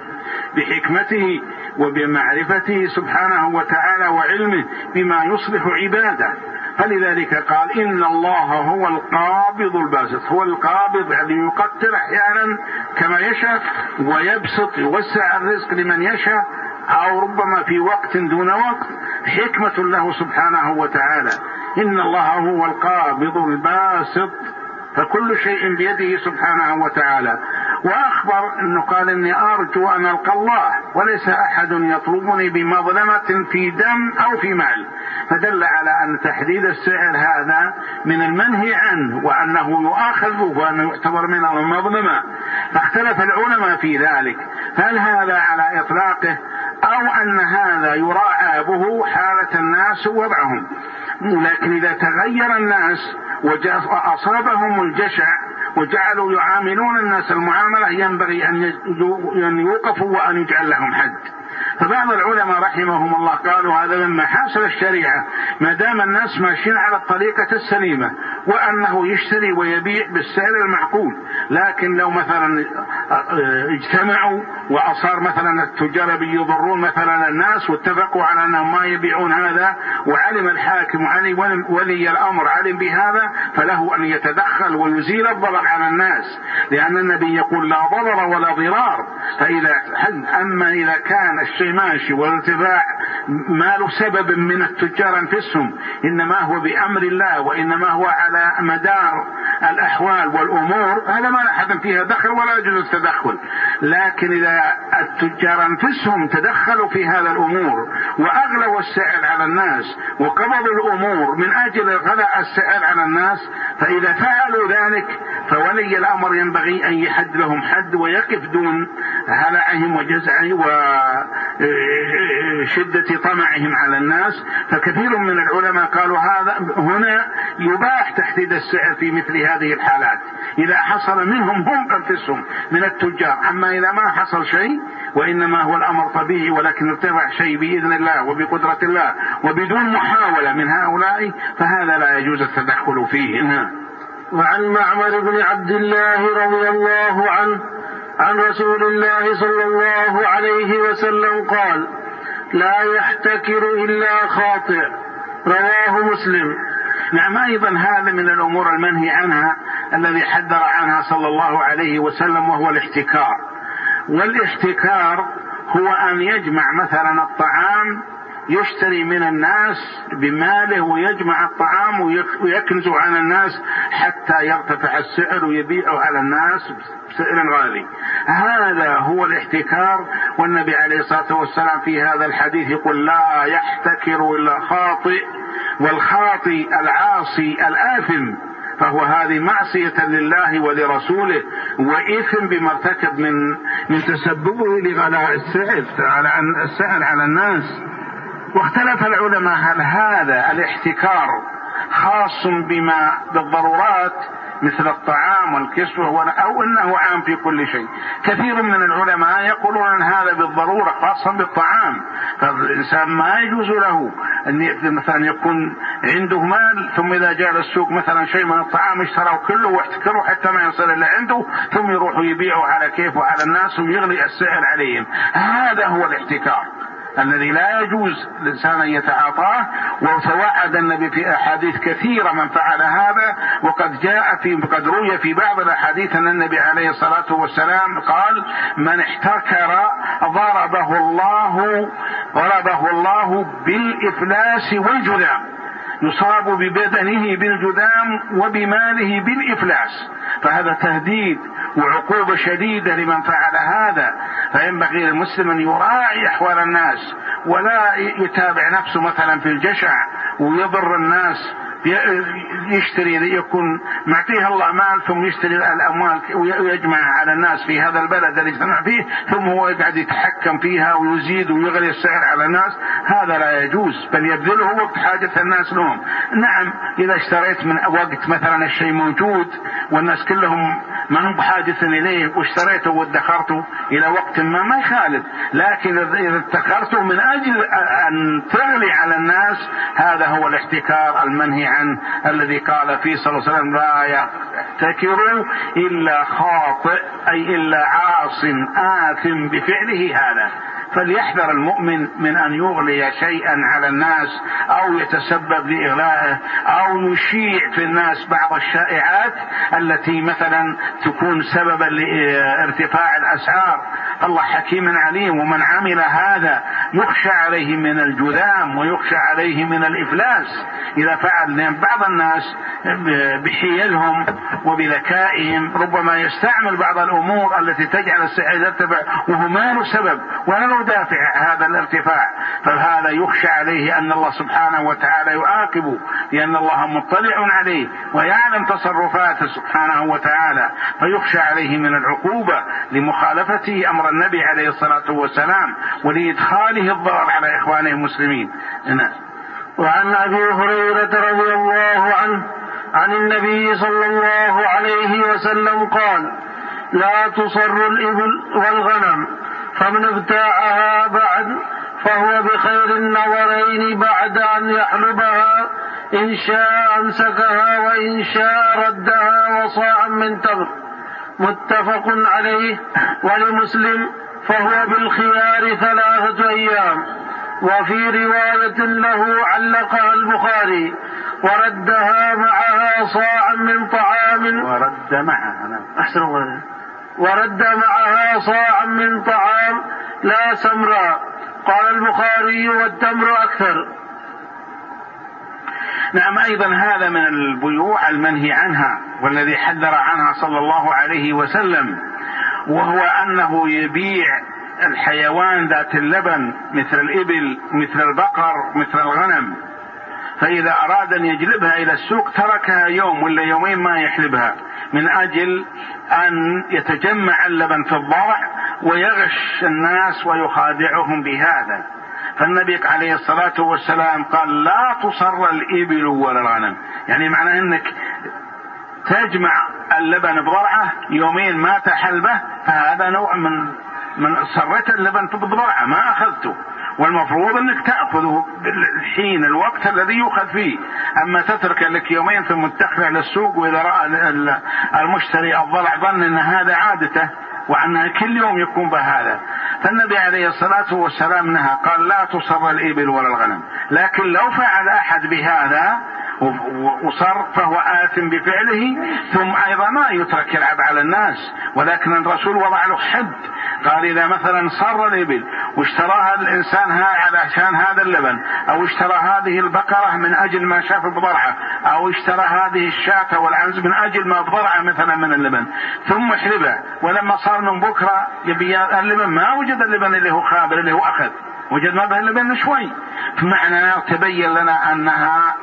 بحكمته وبمعرفته سبحانه وتعالى وعلمه بما يصلح عباده. فلذلك قال إن الله هو القابض الباسط، هو القابض الذي يقتل أحيانا كما يشاء ويبسط يوسع الرزق لمن يشاء، أو ربما في وقت دون وقت، حكمة له سبحانه وتعالى. إن الله هو القابض الباسط، فكل شيء بيده سبحانه وتعالى. وأخبر أنه قال إني أرجو أن ألقى الله وليس أحد يطلبني بمظلمة في دم أو في مال، فدل على أن تحديد السعر هذا من المنهي عنه، وأنه يؤاخذ وأنه يعتبر من المظلمة. فاختلف العلماء في ذلك، هل هذا على إطلاقه أو أن هذا يراعى به حالة الناس ووضعهم. لكن إذا تغير الناس وأصابهم الجشع وجعلوا يعاملون الناس المعاملة ينبغي أن يوقفوا وأن يجعل لهم حد. فبعض العلماء رحمهم الله قالوا هذا مما حاصل الشريعة، ما دام الناس ماشيين على الطريقة السليمة وأنه يشتري ويبيع بالسعر المعقول. لكن لو مثلا اجتمعوا وأصار مثلا التجار بيضرون مثلا الناس واتفقوا على أنهم ما يبيعون هذا، وعلم الحاكم وعلم ولي الأمر علم بهذا، فله أن يتدخل ويزيل الضرر على الناس، لأن النبي يقول لا ضرر ولا ضرار. أما إذا كان الشيء ماشي والارتفاع ما له سبب من التجار أنفسهم، إنما هو بأمر الله وإنما هو على مدار الأحوال والأمور، هذا ما أحد فيها دخل ولا يجوز التدخل. لكن إذا التجار أنفسهم تدخلوا في هذا الأمور وأغلوا السعر على الناس وقبضوا الأمور من أجل غلاء السعر على الناس، فإذا فعلوا ذلك فولي الأمر ينبغي أن يحد لهم حد ويقف دون هلعهم وجزعهم شدة طمعهم على الناس. فكثير من العلماء قالوا هذا هنا يباح تحديد السعر في مثل هذه الحالات إذا حصل منهم هم أنفسهم من التجار. أما إذا ما حصل شيء وإنما هو الأمر طبيعي ولكن ارتفع شيء بإذن الله وبقدرة الله وبدون محاولة من هؤلاء فهذا لا يجوز التدخل فيه. وعن معمر بن عبد الله رضي الله عنه عن رسول الله صلى الله عليه وسلم قال: لا يحتكر إلا خاطئ، رواه مسلم. نعم، أيضا هذا من الأمور المنهي عنها الذي حذر عنها صلى الله عليه وسلم، وهو الاحتكار. والاحتكار هو أن يجمع مثلا الطعام، يشتري من الناس بماله ويجمع الطعام ويكنزه على الناس حتى يرتفع السعر ويبيعه على الناس بسعر غالي. هذا هو الاحتكار. والنبي عليه الصلاة والسلام في هذا الحديث يقول: لا يحتكر إلا خاطئ، والخاطئ العاصي الآثم، فهو هذه معصية لله ولرسوله وإثم بما ارتكب من تسببه لغلاء السعر على الناس. واختلف العلماء هل هذا الاحتكار خاص بالضرورات مثل الطعام والكسوة أو أنه عام في كل شيء. كثير من العلماء يقولون أن هذا بالضرورة خاصا بالطعام، فالإنسان ما يجوز له أن مثلا يكون عنده مال ثم إذا جاء للسوق مثلا شيء من الطعام اشتراه كله واحتكره حتى ما يصل إلى عنده ثم يروح يبيعه على كيفه على الناس ويغلي السعر عليهم. هذا هو الاحتكار الذي لا يجوز الإنسان أن يتعاطاه. وتوعد النبي في أحاديث كثيرة من فعل هذا، وقد روي في بعض الأحاديث أن النبي عليه الصلاة والسلام قال: من احتكر ضربه الله بالإفلاس والجذام، يصاب ببدنه بالجذام وبماله بالإفلاس. فهذا تهديد وعقوبة شديدة لمن فعل هذا. فينبغي للمسلم أن يراعي أحوال الناس ولا يتابع نفسه مثلا في الجشع ويضر الناس، يشتري يكون معطيه الله مال ثم يشتري الأموال ويجمع على الناس في هذا البلد اللي يجتمع فيه ثم هو يقعد يتحكم فيها ويزيد ويغلي السعر على الناس. هذا لا يجوز، بل يبذله وقت حاجة الناس لهم. نعم، إذا اشتريت من وقت مثلا الشيء موجود والناس كلهم ما هم بحاجة إليه واشتريته وادخرته إلى وقت ما يخالف. لكن إذا ادخرته من أجل أن تغلي على الناس هذا هو الاحتكار المنهي عنه الذي قال فيه صلى الله عليه وسلم: لا يحتكر إلا خاطئ، أي إلا عاص آثم بفعله هذا. فليحذر المؤمن من أن يغلي شيئا على الناس أو يتسبب لإغلائه أو يشيع في الناس بعض الشائعات التي مثلا تكون سببا لارتفاع الأسعار. الله حكيم عليم، ومن عمل هذا يخشى عليه من الجذام ويخشى عليه من الإفلاس إذا فعل. لأن بعض الناس بحيلهم وبذكائهم ربما يستعمل بعض الأمور التي تجعل السعر يرتفع وهو ما له سبب ولا له دافع هذا الارتفاع. فهذا يخشى عليه أن الله سبحانه وتعالى يعاقبه، لأن الله مطلع عليه ويعلم تصرفاته سبحانه وتعالى، فيخشى عليه من العقوبة لمخالفته أمر النبي عليه الصلاة والسلام ولإدخاله الضرر على إخوانه المسلمين. وعن أبي هريرة رضي الله عنه عن النبي صلى الله عليه وسلم قال: لا تصر الإبل والغنم، فمن ابتاعها بعد فهو بخير النظرين بعد أن يحلبها، إن شاء أمسكها وإن شاء ردها وصاعا من تمر. متفق عليه. ولمسلم: فهو بالخيار 3 أيام. وفي رواية له علقها البخاري: وردها معها صاعا من طعام. ورد معها صاعا من طعام لا سمرا. قال البخاري: والتمر أكثر. نعم، أيضا هذا من البيوع المنهي عنها والذي حذر عنها صلى الله عليه وسلم، وهو أنه يبيع الحيوان ذات اللبن مثل الإبل مثل البقر مثل الغنم، فإذا أراد أن يجلبها إلى السوق تركها يوم ولا يومين ما يحلبها من أجل أن يتجمع اللبن في الضرع ويغش الناس ويخادعهم بهذا. فالنبي عليه الصلاة والسلام قال لا تصر الإبل ولا الغنم، يعني معناه أنك تجمع اللبن بضرعة يومين ما تحلبه، فهذا نوع من سرة اللبن بضرعة ما أخذته، والمفروض أنك تأخذه بالحين الوقت الذي يؤخذ فيه. أما تترك لك يومين ثم تدخله للسوق، وإذا رأى المشتري الضلع ظن أن هذا عادته وأنها كل يوم يكون بهذا. فالنبي عليه الصلاة والسلام نهى، قال لا تصر الإبل ولا الغنم. لكن لو فعل أحد بهذا وصر فهو آثم بفعله، ثم أيضا ما يترك يلعب على الناس، ولكن الرسول وضع له حد، قال إذا مثلا صر الإبل واشتراها الإنسان علشان هذا اللبن، أو اشترى هذه البقرة من أجل ما شاف بضرعة، أو اشترى هذه الشاة والعنز من أجل ما بضرعة مثلا من اللبن، ثم حلبه، ولما صار من بكرة يبي اللبن ما وجد اللبن اللي هو خابر اللي هو أخذ، وجد ما به اللبن شوي، فمعنى تبين لنا أنها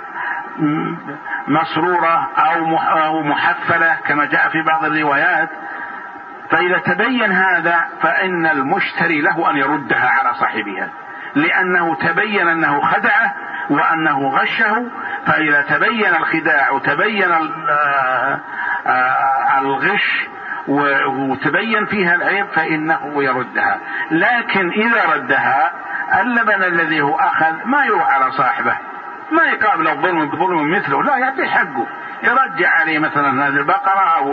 مسرورة أو محفلة كما جاء في بعض الروايات. فإذا تبين هذا فإن المشتري له أن يردها على صاحبها، لأنه تبين أنه خدعه وأنه غشه. فإذا تبين الخداع وتبين الغش وتبين فيها العيب فإنه يردها. لكن إذا ردها اللبن الذي هو أخذ ما يروح على صاحبه، ما يقابل الظلم بظلم مثله، لا، يعطي حقه، يرجع عليه مثلا هذه البقرة أو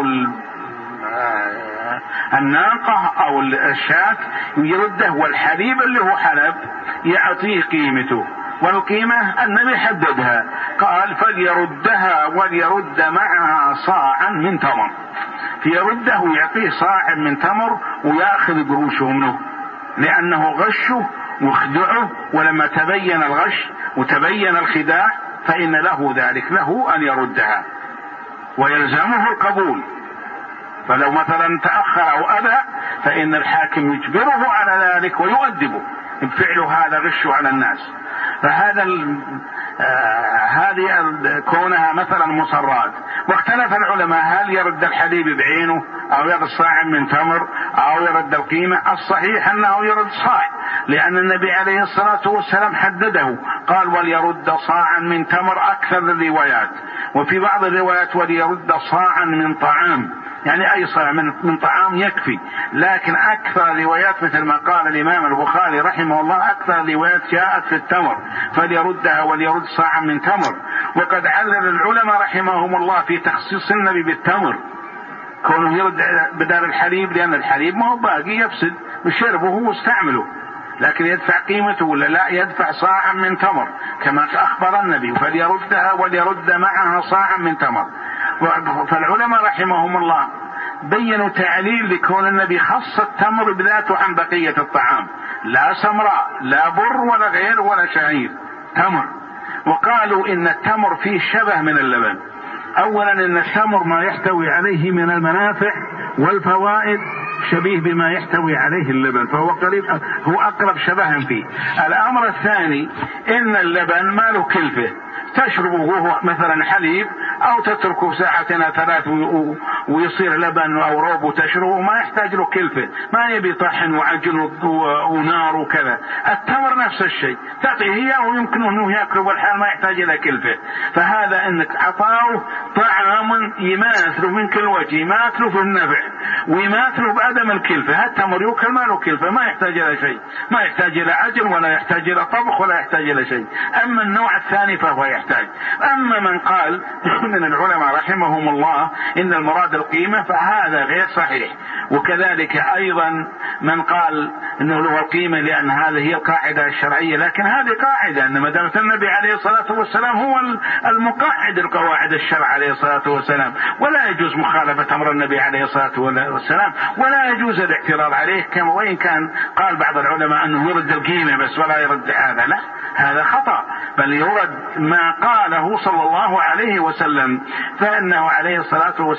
الناقة أو الشاة يرده، والحليب اللي هو حلب يعطيه قيمته، والقيمة النبي حددها، قال فليردها وليرد معها صاعا من تمر، فيرده ويعطيه صاع من تمر ويأخذ قروشه منه، لأنه غشه وخدعه، ولما تبين الغش وتبين الخداع فإن له ذلك، له أن يردها ويلزمه القبول. فلو مثلا تأخر أو أبى فإن الحاكم يجبره على ذلك ويؤدبه بفعل هذا غش على الناس. فهذا هذه كونها مثلا مصرات. واختلف العلماء هل يرد الحليب بعينه أو يرد صاع من تمر أو يرد القيمة. الصحيح أنه يرد صاع، لأن النبي عليه الصلاة والسلام حدده، قال وليرد صاعا من تمر أكثر الروايات، وفي بعض الروايات وليرد صاعا من طعام، يعني أي صاع من طعام يكفي. لكن أكثر الروايات مثل ما قال الإمام البخاري رحمه الله، أكثر الروايات جاءت في التمر، فليردها وليرد صاعا من تمر. وقد علل العلماء رحمهم الله في تخصيص النبي بالتمر كونه يرد بدل الحليب، لأن الحليب ما هو باقي يفسد بشربه واستعمله، لكن يدفع قيمته ولا لا؟ يدفع صاعا من تمر كما أخبر النبي، فليردها وليرد معها صاعا من تمر. فالعلماء رحمهم الله بينوا تعليل لكون النبي خص التمر بذاته عن بقية الطعام، لا سمراء لا بر ولا غير ولا شعير، تمر. وقالوا إن التمر فيه شبه من اللبن. أولا إن التمر ما يحتوي عليه من المنافع والفوائد شبيه بما يحتوي عليه اللبن، فهو قريب، هو أقرب شبها فيه. الأمر الثاني إن اللبن ما له كلفة، تشربه وهو مثلا حليب، أو تتركه ساعتين ثلاث ويصير لبن أو روب وتشربه، ما يحتاج له كلفة، ما يبي طحن وعجل ونار وكذا. التمر نفس الشيء، تعطيه إياه ويمكن أنه يأكله والحال ما يحتاج إلى كلفة. فهذا إنك عطاه طعام يماثله من كل وجه، يماثله في النفع ويماثله بعدم الكلفة. التمر يؤكل ما له كلفة، ما يحتاج إلى شيء، ما يحتاج إلى عجل ولا يحتاج إلى طبخ ولا يحتاج إلى شيء. أما النوع الثاني فهو يحتاج. أما من قال من العلماء رحمهم الله إن المراد القيمة فهذا غير صحيح. وكذلك أيضا من قال إنه له القيمة لأن هذه هي القاعدة الشرعية، لكن هذه قاعدة أن ما دام النبي عليه الصلاة والسلام هو المقاعد القواعد الشرع عليه الصلاة والسلام، ولا يجوز مخالفة أمر النبي عليه الصلاة والسلام، ولا يجوز الاعتراض عليه. كما وإن كان قال بعض العلماء أنه يرد القيمة بس ولا يرد هذا، لا، هذا خطأ، بل يرد ما قاله صلى الله عليه وسلم، فإنه عليه الصلاة والسلام هو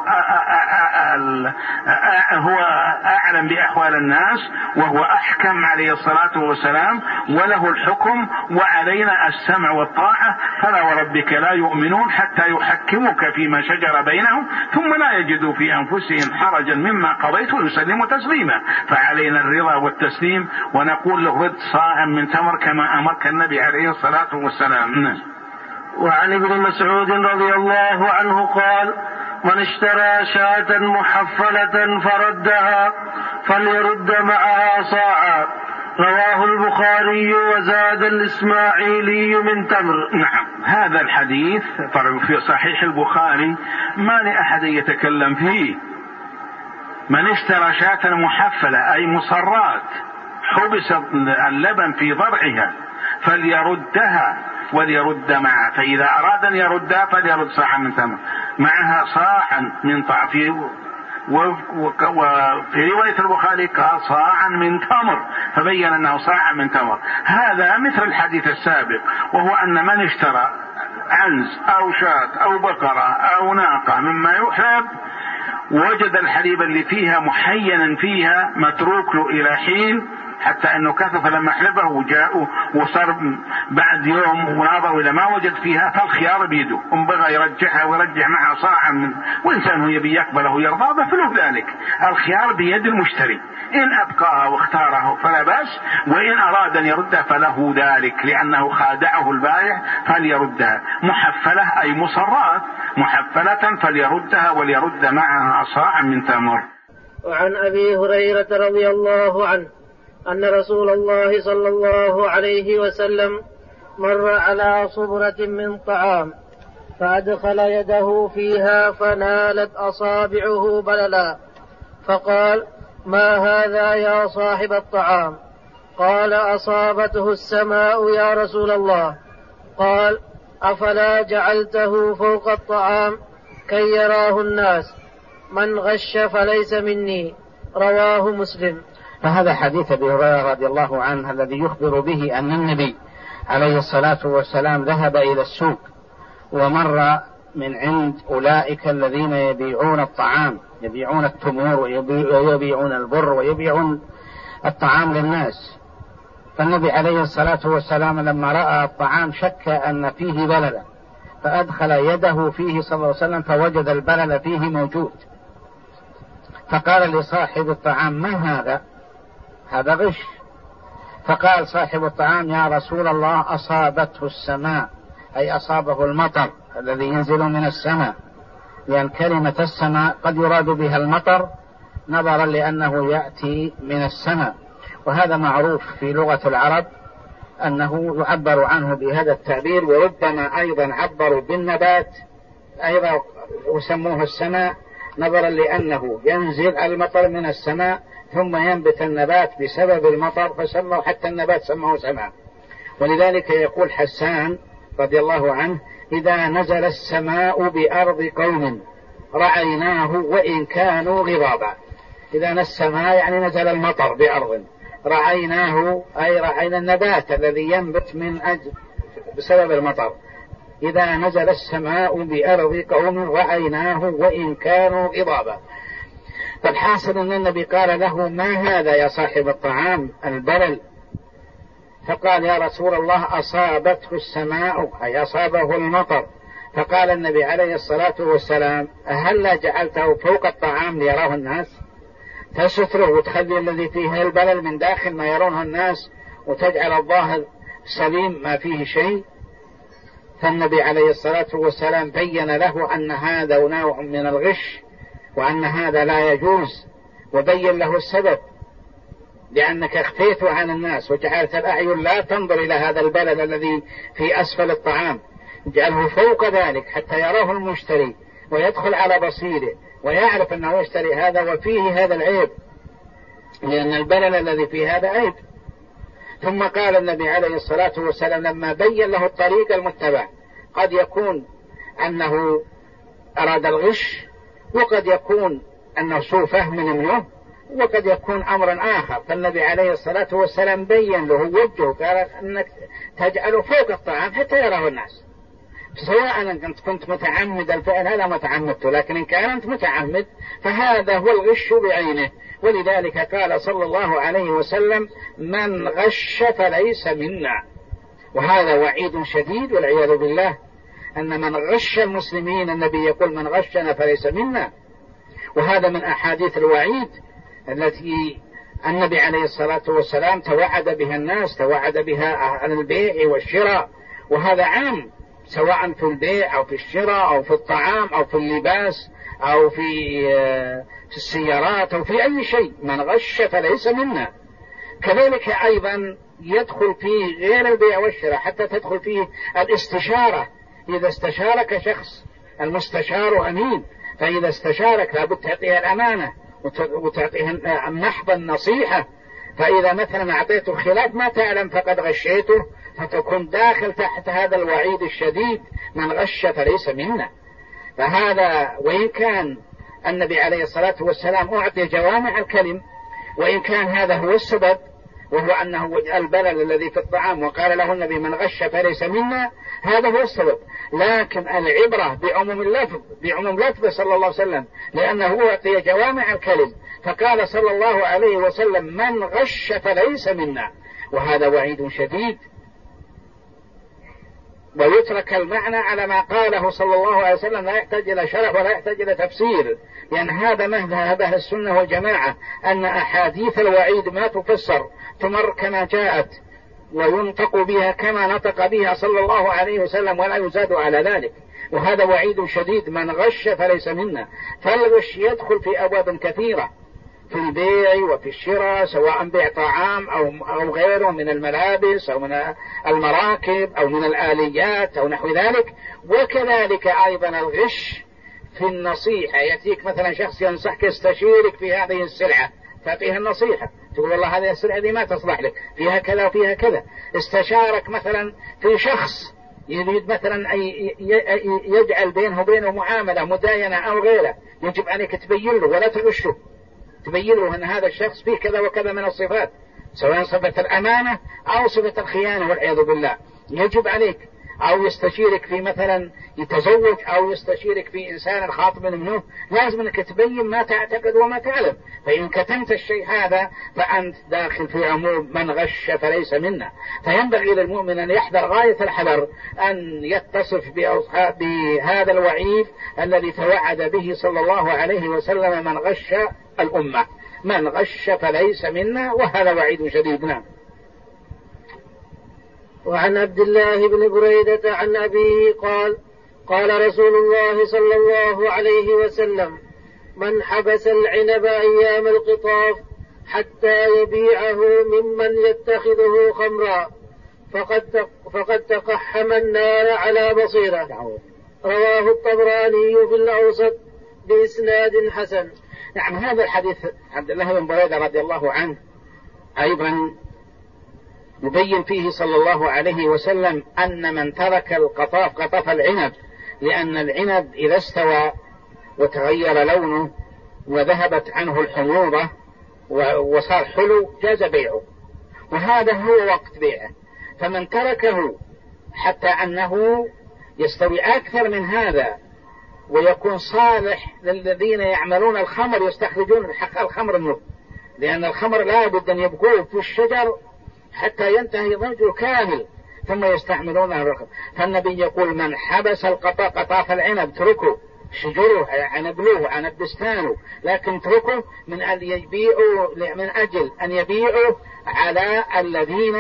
هو أعلم بأحوال الناس وهو أحكم عليه الصلاة والسلام، وله الحكم وعلينا السمع والطاعة. فلا وربك لا يؤمنون حتى يحكموك فيما شجر بينهم ثم لا يجدوا في أنفسهم حرجا مما قضيت ويسلموا تسليما. فعلينا الرضا والتسليم، ونقول له رد صاع من تمر كما أمرك النبي عليه الصلاة والسلام. وعن ابن مسعود رضي الله عنه قال: من اشترى شاة محفلة فردها فليرد معها صاعا. رواه البخاري وزاد الإسماعيلي من تمر. نعم، هذا الحديث في صحيح البخاري ما لأحد يتكلم فيه. من اشترى شاة محفلة أي مصرات حبس اللبن في ضرعها فليردها وليرد معها، فإذا أراد أن يردها فليرد صاعا من تمر معها صاعا من طعام، وفي رواية البخاري قال صاعا من تمر، فبين أنه صاعا من تمر. هذا مثل الحديث السابق، وهو أن من اشترى عنز أو شاة أو بقرة أو ناقة مما يحلب وجد الحليب اللي فيها محينا فيها متروك له إلى حين حتى أنه كثف لما حلبه وجاءوا وصار بعد يوم ونظروا إلى ما وجد فيها، فالخيار بيده بغى يرجعها ويرجع معها صاعا من، وإنسان هو يبي يقبله ويرضى فله ذلك. الخيار بيد المشتري، إن أبقاها واختاره فلا بأس، وإن أراد أن يردها فله ذلك لأنه خادعه البائع فليردها. محفلة أي مصرات محفلة فليردها وليرد معها صاعا من تمر. وعن أبي هريرة رضي الله عنه أن رسول الله صلى الله عليه وسلم مر على صبرة من طعام فأدخل يده فيها فنالت أصابعه بللا، فقال: ما هذا يا صاحب الطعام؟ قال: أصابته السماء يا رسول الله. قال: أفلا جعلته فوق الطعام كي يراه الناس؟ من غش فليس مني. رواه مسلم. فهذا حديث أبي هريرة رضي الله عنه الذي يخبر به أن النبي عليه الصلاة والسلام ذهب إلى السوق ومر من عند أولئك الذين يبيعون الطعام، يبيعون التمور ويبيعون البر ويبيعون الطعام للناس. فالنبي عليه الصلاة والسلام لما رأى الطعام شك أن فيه بللا، فأدخل يده فيه صلى الله عليه وسلم فوجد البلل فيه موجود، فقال لصاحب الطعام: ما هذا؟ هذا غش. فقال صاحب الطعام: يا رسول الله أصابته السماء، أي أصابه المطر الذي ينزل من السماء، لأن كلمة السماء قد يراد بها المطر نظرا لأنه يأتي من السماء، وهذا معروف في لغة العرب أنه يعبر عنه بهذا التعبير، وربما أيضا عبروا بالنبات أيضا وسموه السماء نظرا لأنه ينزل المطر من السماء ثم ينبت النبات بسبب المطر، فسموا حتى النبات سموه سماء. ولذلك يقول حسان رضي الله عنه: إذا نزل السماء بأرض قوم رعيناه وإن كانوا غضابا. إذا نزل السماء يعني نزل المطر بأرض، رعيناه أي رعينا النبات الذي ينبت من أجل بسبب المطر. إذا نزل السماء بأرض قوم رعيناه وإن كانوا غضابا. فالحاصل أن النبي قال له: ما هذا يا صاحب الطعام؟ البلل. فقال: يا رسول الله أصابته السماء، أي أصابه المطر. فقال النبي عليه الصلاة والسلام: هل جعلته فوق الطعام ليراه الناس؟ تستره وتخلي الذي فيه البلل من داخل ما يرونه الناس وتجعل الظاهر سليم ما فيه شيء. فالنبي عليه الصلاة والسلام بين له أن هذا نوع من الغش وأن هذا لا يجوز، وبين له السبب: لأنك اخفيت عن الناس وجعلت الأعين لا تنظر إلى هذا البلد الذي في أسفل الطعام، اجعله فوق ذلك حتى يراه المشتري ويدخل على بصيره ويعرف أنه يشتري هذا وفيه هذا العيب، لأن البلل الذي فيه هذا عيب. ثم قال النبي عليه الصلاة والسلام لما بين له الطريق المتبع: قد يكون أنه أراد الغش، وقد يكون أنه سوء فهم منه، وقد يكون أمرا آخر. فالنبي عليه الصلاة والسلام بين له وجهه، قال أنك تجعله فوق الطعام حتى يراه الناس، سواء أنت كنت متعمد الفعل هذا متعمدته، لكن إن كان أنت متعمد فهذا هو الغش بعينه. ولذلك قال صلى الله عليه وسلم: من غش فليس منا. وهذا وعيد شديد والعياذ بالله، أن من غش المسلمين النبي يقول: من غشنا فليس منا. وهذا من أحاديث الوعيد التي النبي عليه الصلاة والسلام توعد بها الناس، توعد بها عن البيع والشراء، وهذا عام سواء في البيع أو في الشراء أو في الطعام أو في اللباس أو في السيارات أو في أي شيء. من غش فليس منا. كذلك أيضا يدخل فيه غير البيع والشراء، حتى تدخل فيه الاستشارة. إذا استشارك شخص، المستشار أمين، فإذا استشارك لابد تعطيه الأمانة وتعطيه محض النصيحة. فإذا مثلا أعطيته خلاف ما تعلم فقد غشيته، فتكون داخل تحت هذا الوعيد الشديد: من غش فليس منا. فهذا وإن كان النبي عليه الصلاة والسلام أعطي جوامع الكلم، وإن كان هذا هو السبب، وهو أنه البلل الذي في الطعام وقال له النبي: من غش فليس منا، هذا هو السبب. لكن العبرة بعموم لفظ صلى الله عليه وسلم، لأنه أعطي جوامع الكلم، فقال صلى الله عليه وسلم: من غش فليس منا. وهذا وعيد شديد. ويترك المعنى على ما قاله صلى الله عليه وسلم، لا يحتاج إلى شرح ولا يحتاج إلى تفسير، لأن هذا مذهب أهل السنة والجماعة، أن أحاديث الوعيد ما تفسر، تمر كما جاءت وينطق بها كما نطق بها صلى الله عليه وسلم ولا يزاد على ذلك. وهذا وعيد شديد: من غش فليس منا. فالغش يدخل في أبواب كثيرة، في البيع وفي الشراء، سواء بيع طعام أو غيره من الملابس أو من المراكب أو من الآليات أو نحو ذلك. وكذلك أيضا الغش في النصيحة، يأتيك مثلا شخص ينصحك يستشيرك في هذه السلعة، تعطيها النصيحة، تقول: والله هذه السلعة دي ما تصلح لك، فيها كذا وفيها كذا. استشارك مثلا في شخص يريد مثلا يجعل بينه وبينه معاملة مداينة أو غيره، يجب عليك تبين له ولا تغشه، تبين له أن هذا الشخص فيه كذا وكذا من الصفات، سواء صفة الأمانة أو صفة الخيانة والعياذ بالله، يجب عليك. أو يستشيرك في مثلا يتزوج، أو يستشيرك في إنسان خاطب منه، لازم أنك تبين ما تعتقد وما تعلم. فإن كتمت الشيء هذا فأنت داخل في عموم من غش فليس منا. فينبغي للمؤمن أن يحذر غاية الحذر أن يتصف بهذا الوعيد الذي توعد به صلى الله عليه وسلم: من غش الأمة، من غش فليس منا. وهذا وعيد شديد. نعم. وعن عبد الله بن بريدة عن أبيه قال: قال رسول الله صلى الله عليه وسلم: من حبس العنب أيام القطاف حتى يبيعه ممن يتخذه خمرا فقد تقحم النار على بصيرة. رواه الطبراني في الأوسط بإسناد حسن. نعم. هذا الحديث عبد الله بن بريدة رضي الله عنه أيضا يبين فيه صلى الله عليه وسلم أن من ترك القطاف، قطف العنب، لأن العنب إذا استوى وتغير لونه وذهبت عنه الحموضة وصار حلو جاز بيعه، وهذا هو وقت بيعه. فمن تركه حتى أنه يستوي أكثر من هذا ويكون صالح للذين يعملون الخمر يستخرجون حق الخمر منه، لأن الخمر لا بد أن يبقوه في الشجر حتى ينتهي ضجه كامل ثم يستعملونه الرخم. فالنبي يقول: من حبس قطاف العنب تركه، شجره عنبلوه عنب بستانه، لكن تركه من أجل أن يبيعوا على الذين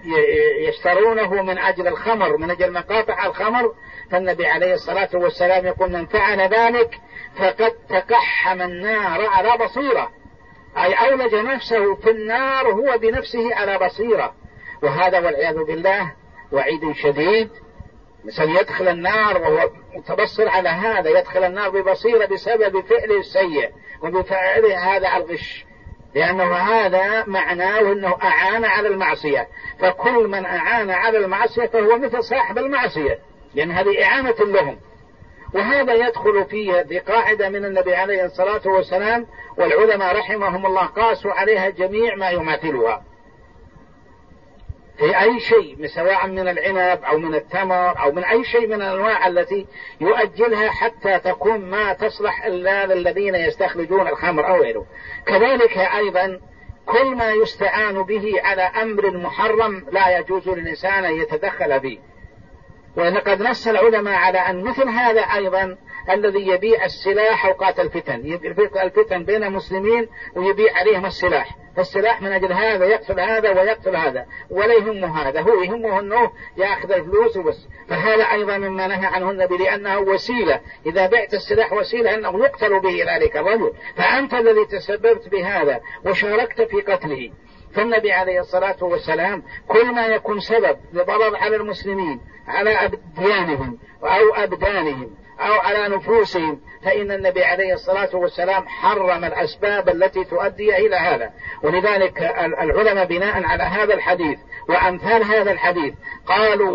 يشترونه من أجل الخمر، من أجل مقاطع الخمر. فالنبي عليه الصلاة والسلام يقول: من فعل ذلك فقد تقحم النار على بصيرة، أي أولج نفسه في النار هو بنفسه على بصيرة. وهذا والعياذ بالله وعيد شديد. مثلا يدخل النار وهو متبصر على هذا، يدخل النار ببصيرة بسبب فعله السيء وبفعله هذا الغش، لأنه هذا معناه أنه أعان على المعصية. فكل من أعان على المعصية فهو مثل صاحب المعصية، لأن هذه إعانة لهم. وهذا يدخل فيه ذي قاعدة من النبي عليه الصلاة والسلام، والعلماء رحمهم الله قاسوا عليها جميع ما يماثلها. في أي شيء سواء من العنب أو من التمر أو من أي شيء من الأنواع التي يؤجلها حتى تكون ما تصلح إلا للذين يستخرجون الخمر أو غيره. كذلك أيضا كل ما يستعان به على أمر محرم لا يجوز للإنسان أن يتدخل به. وإن قد نص العلماء على أن مثل هذا أيضا الذي يبيع السلاح أوقات الفتن، يبيع الفتن بين المسلمين ويبيع عليهم السلاح، فالسلاح من أجل هذا يقتل هذا ويقتل هذا ولا يهمه هذا، هو يهمه أنه يأخذ الفلوس وبس، فهذا أيضا مما نهى عنه النبي لأنه وسيلة، إذا بعت السلاح وسيلة أنه يقتل به ذلك الرجل، فأنت الذي تسببت بهذا وشاركت في قتله. فالنبي عليه الصلاة والسلام كل ما يكون سبب لضرر على المسلمين على أديانهم أو أبدانهم أو على نفوسهم فإن النبي عليه الصلاة والسلام حرم الأسباب التي تؤدي إلى هذا. ولذلك العلماء بناء على هذا الحديث وأمثال هذا الحديث قالوا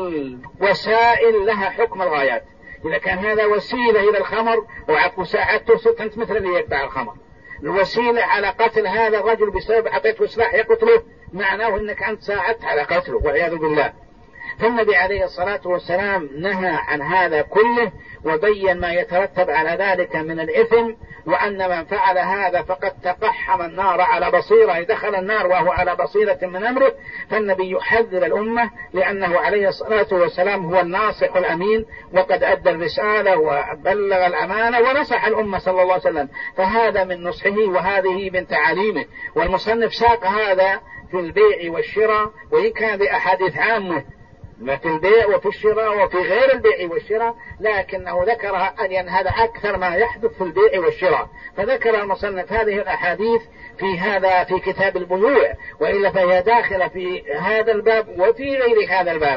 الوسائل لها حكم الغايات. إذا كان هذا وسيلة إلى الخمر وساعدته صرت أنت مثل اللي يتبع الخمر، الوسيلة على قتل هذا الرجل بسبب أعطيته سلاح يقتله معناه أنك أنت ساعدت على قتله والعياذ بالله. فالنبي عليه الصلاة والسلام نهى عن هذا كله وبين ما يترتب على ذلك من الإثم، وأن من فعل هذا فقد تقحم النار على بصيرة، دخل النار وهو على بصيرة من أمره. فالنبي يحذر الأمة لأنه عليه الصلاة والسلام هو الناصح الأمين وقد أدى الرسالة وبلغ الأمانة ونصح الأمة صلى الله عليه وسلم، فهذا من نصحه وهذه من تعاليمه. والمصنف ساق هذا في البيع والشراء وإن كان بأحاديث عامة ما في البيع وفي الشراء وفي غير البيع والشراء، لكنه ذكرها أن هذا أكثر ما يحدث في البيع والشراء، فذكر المصنف هذه الأحاديث في كتاب البيوع، وإلا فهي داخلة في هذا الباب وفي غير هذا الباب.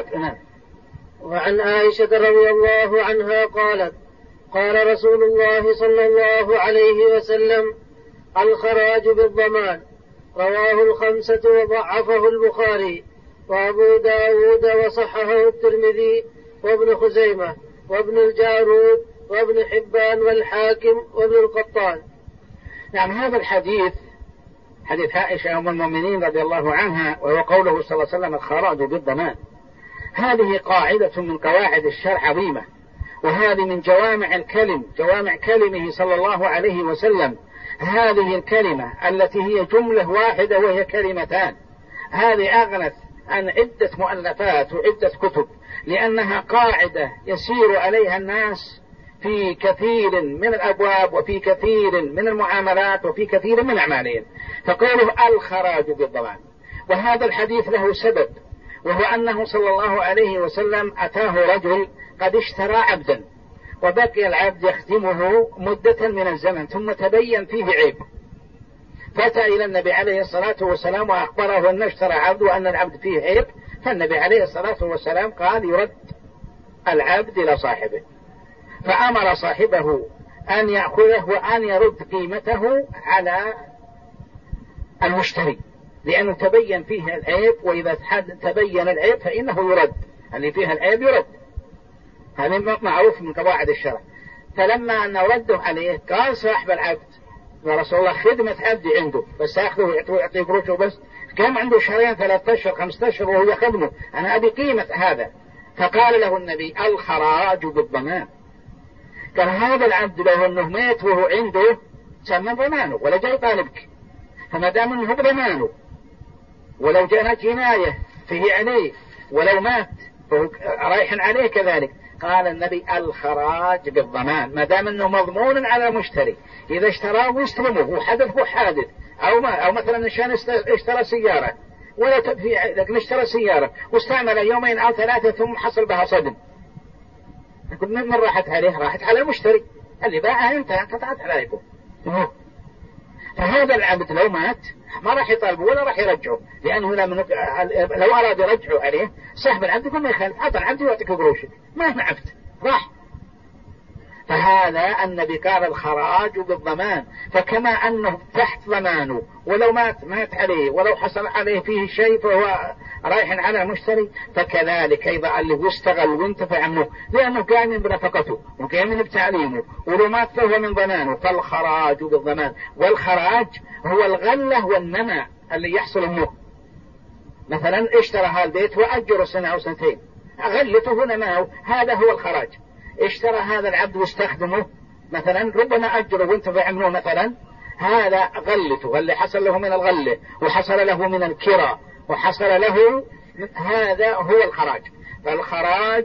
وعن عائشة رضي الله عنها قالت: قال رسول الله صلى الله عليه وسلم: الخراج بالضمان. رواه الخمسة وضعفه البخاري وأبو داود وصححه الترمذي وابن خزيمة وابن الجارود وابن حبان والحاكم وابن القطان. نعم، هذا الحديث حديث عائشة أم المؤمنين رضي الله عنها، وهو قوله صلى الله عليه وسلم: الخراج بالضمان. هذه قاعدة من قواعد الشرع عظيمة، وهذه من جوامع الكلم، جوامع كلمه صلى الله عليه وسلم. هذه الكلمة التي هي جملة واحدة وهي كلمتان، هذه أغنت عن عدة مؤلفات وعدة كتب، لأنها قاعدة يسير عليها الناس في كثير من الأبواب وفي كثير من المعاملات وفي كثير من أعمالهم. فقوله الخراج بالضمان، وهذا الحديث له سبب، وهو أنه صلى الله عليه وسلم أتاه رجل قد اشترى عبدا وبقي العبد يخدمه مدة من الزمن ثم تبين فيه عيب، فأتى إلى النبي عليه الصلاة والسلام وأخبره أن اشترى عبد وأن العبد فيه عيب، فالنبي عليه الصلاة والسلام قال يرد العبد إلى صاحبه، فأمر صاحبه أن يأخذه وأن يرد قيمته على المشتري، لأنه تبين فيه العيب، وإذا تبين العيب فإنه يرد، اللي فيها العيب يرد، هذا معروف من قواعد الشرع. فلما أنه رده عليه قال صاحب العبد: يا رسول الله خدمة عبدي عنده بس أخذه ويعطيه قروشه بس، كم عنده شهرين 3 أشهر 5 أشهر وهو يخدمه، أنا أبي قيمة هذا. فقال له النبي: الخراج بالضمان. قال هذا العبد لو أنه مات وهو عنده سمى ضمانه ولا جاي طالبك، فما دام أنه بضمانه، ولو جاءت جناية فهي عليه، ولو مات فهو رايح عليه كذلك. قال النبي: الخراج بالضمان، ما دام أنه مضمون على المشتري، إذا اشتراه ويستلمه وحدث حادث أو مثلا إنسان اشترى سيارة لكن اشترى سيارة واستعمل 2 أو 3 ثم حصل بها صدم، يقول من راحت عليه؟ راحت على المشتري اللي باعها، انت قطعت عليكم. فهذا العبد لو مات ما راح يطالبه ولا راح يرجعه، لأنه لو أراد يرجعه عليه صاحب العبد يقول ما يخالف، أعطى العبد ويعطيك قروشك، ما هنا عبد راح. فهذا النبي قال الخراج بالضمان، فكما أنه تحت ضمانه ولو مات عليه ولو حصل عليه فيه شيء فهو رايح على المشتري، فكذلك أيضا اللي يشتغل وينتفع منه لأنه قائم بنفقته وقائم بتعليمه، ولو مات فهو من ضمانه، فالخراج بالضمان. والخراج هو الغلة والنمى اللي يحصل منه، مثلا اشترى هذا البيت وأجره سنة أو سنتين، أغلته هنا ما هو، هذا هو الخراج. اشترى هذا العبد واستخدمه مثلا، ربما أجره وانتفع منه مثلا، هذا غلته، اللي حصل له من الغلة وحصل له من الكراء وحصل له، هذا هو الخراج. فالخراج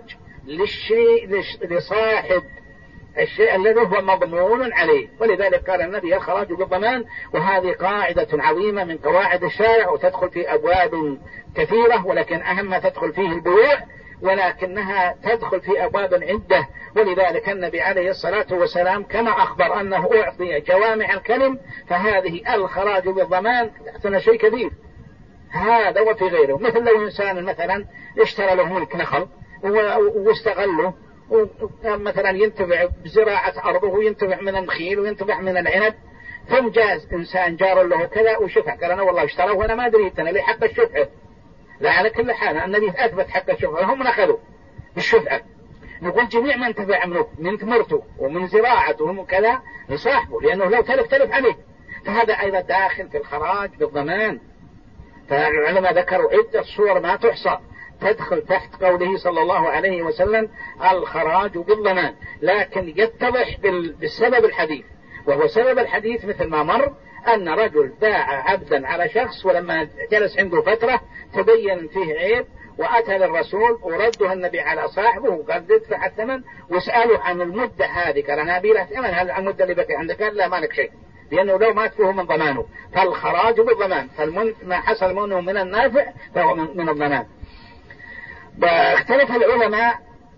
لصاحب الشيء الذي هو مضمون عليه، ولذلك قال النبي الخراج بالضمان. وهذه قاعدة عظيمة من قواعد الشارع، وتدخل في أبواب كثيرة، ولكن أهم ما تدخل فيه البيوع، ولكنها تدخل في أبواب عدة. ولذلك النبي عليه الصلاة والسلام كما أخبر أنه أعطي جوامع الكلم، فهذه الخراج بالضمان أحسن شيء كبير هذا وفي غيره. مثل لو إنسان مثلا اشترى له ملك نخل واستغله، مثلا ينتفع بزراعة أرضه وينتفع من النخيل وينتفع من العنب، ثم جاء إنسان جار له كذا وشفع، قال أنا والله اشتراه وأنا ما دريت، أنا لي حق الشفعة. لا، على كل حال النبي أثبت حق الشفعة، هم أخذوا بالشفعة. نقول جميع من انتفع منه من ثمرته ومن زراعته ومن كذا لصاحبه، لأنه لو تلف عليه، فهذا أيضا داخل في الخراج بالضمان. فالعلماء ذكروا عدة صور ما تحصى تدخل تحت قوله صلى الله عليه وسلم الخراج بالضمان، لكن يتضح بالسبب الحديث. وهو سبب الحديث مثل ما مر، أن رجل باع عبدا على شخص، ولما جلس عنده فترة تبين فيه عيب، وأتى للرسول ورده النبي على صاحبه وقال ادفع الثمن، واسأله عن المدة هذه، قال أنا أبي له ثمن، هل المدة اللي بقي عندك؟ قال لا ما لك شيء، لأنه لو مات فيه من ضمانه. فالخراج بالضمان، فما حصل منه من النافع فهو من الضمان. واختلف العلماء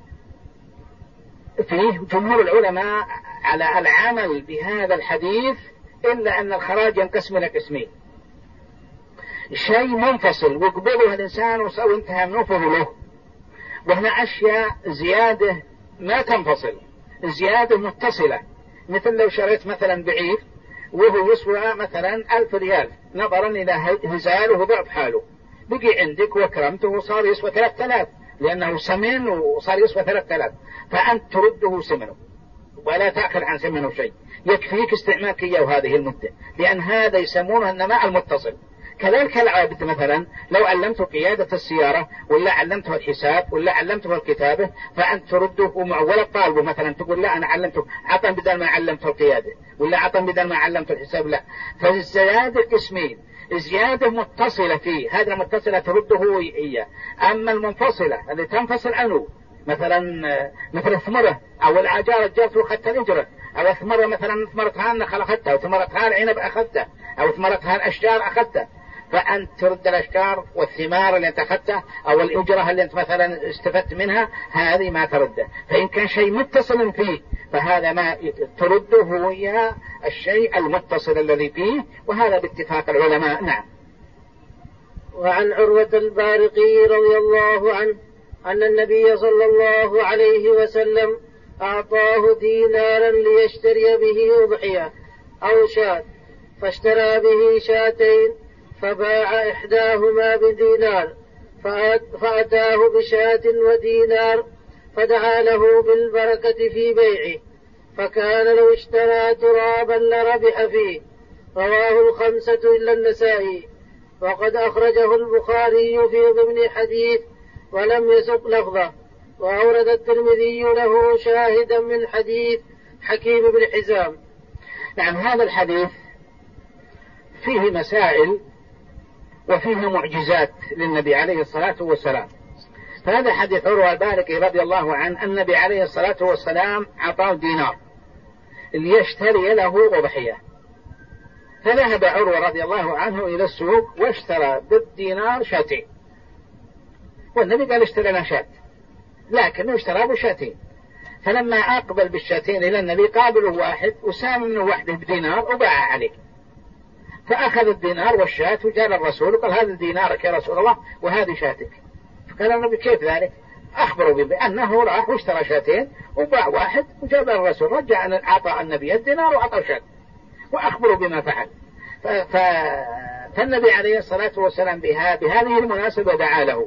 فيه، جمهور العلماء على العمل بهذا الحديث، إلا أن الخراج ينقسم إلى قسمين: شيء منفصل وقبله الإنسان وانتهى منه فهو له، وهنا أشياء زيادة ما تنفصل، زيادة متصلة. مثل لو شريت مثلا بعير وهو يسوى مثلا 1000 ريال، نظرا إلى هزاله وضعف حاله، بقي عندك وكرمته وصار يسوى 3000، لأنه سمن وصار يسوى 3000، فأنت ترده سمنه ولا تأكل عن سمنه شيء، يكفيك استعمالك إياه هذه المدة، لأن هذا يسمونه النماء المتصل. كذلك العابد مثلا لو علمته قيادة السيارة، ولا علمته الحساب، ولا علمته الكتابة، فأنت ترده ولا طالبه مثلا تقول لا أنا علمته عطا بدل ما علمته القيادة، ولا عطا بدل ما علمته الحساب، لا. فالزيادة قسمين: زيادة متصلة فيه، هذا المتصلة ترده إياه. أما المنفصلة التي تنفصل عنه، مثلا مثل الثمرة أو العجارة جرت وأخذت الإجرة، أو الثمرة مثلا ثمرتها النخل أخذتها، أو ثمرتها العنب أخذتها، أو ثمرتها الأشجار أخذتها، فأنت ترد الأشجار والثمار اللي أنت أخذتها، أو الإجرة اللي أنت مثلا استفدت منها، هذه ما ترده. فإن كان شيء متصل فيه فهذا ما ترده هو الشيء المتصل الذي فيه، وهذا باتفاق العلماء. نعم. وعن عروة البارقي رضي الله عنه أن النبي صلى الله عليه وسلم أعطاه دينارا ليشتري به أضحية أو شاة، فاشترى به شاتين، فباع إحداهما بدينار، فأتاه بشاة ودينار، فدعا له بالبركة في بيعه، فكان لو اشترى ترابا لربح فيه. رواه 5 إلا النسائي، وقد أخرجه البخاري في ضمن حديث ولم يسق لفظه، وأورد الترمذي له شاهدا من حديث حكيم بن حزام. نعم، هذا الحديث فيه مسائل وفيه معجزات للنبي عليه الصلاة والسلام. فهذا حديث عروة البارقي رضي الله عنه، النبي عليه الصلاة والسلام أعطاه دينار ليشتري له أضحية، فذهب عروة رضي الله عنه إلى السوق واشترى بالدينار شاتين، والنبي قال اشتري لنا شات، لكنه اشترى بشاتين. فلما أقبل بالشاتين إلى النبي قابله واحد وسام منه واحدة بدينار وباع عليه، فأخذ الدينار والشاة وجاء الرسول وقال هذا دينارك يا رسول الله وهذه شاتك. فقال النبي كيف ذلك؟ أخبروا بأنه راح واشترى شاتين وباع واحد وجاب الرسول، رجع أن أعطى النبي الدينار وأعطى شات، وأخبروا بما فعل. فالنبي عليه الصلاة والسلام بهذه المناسبة دعا له،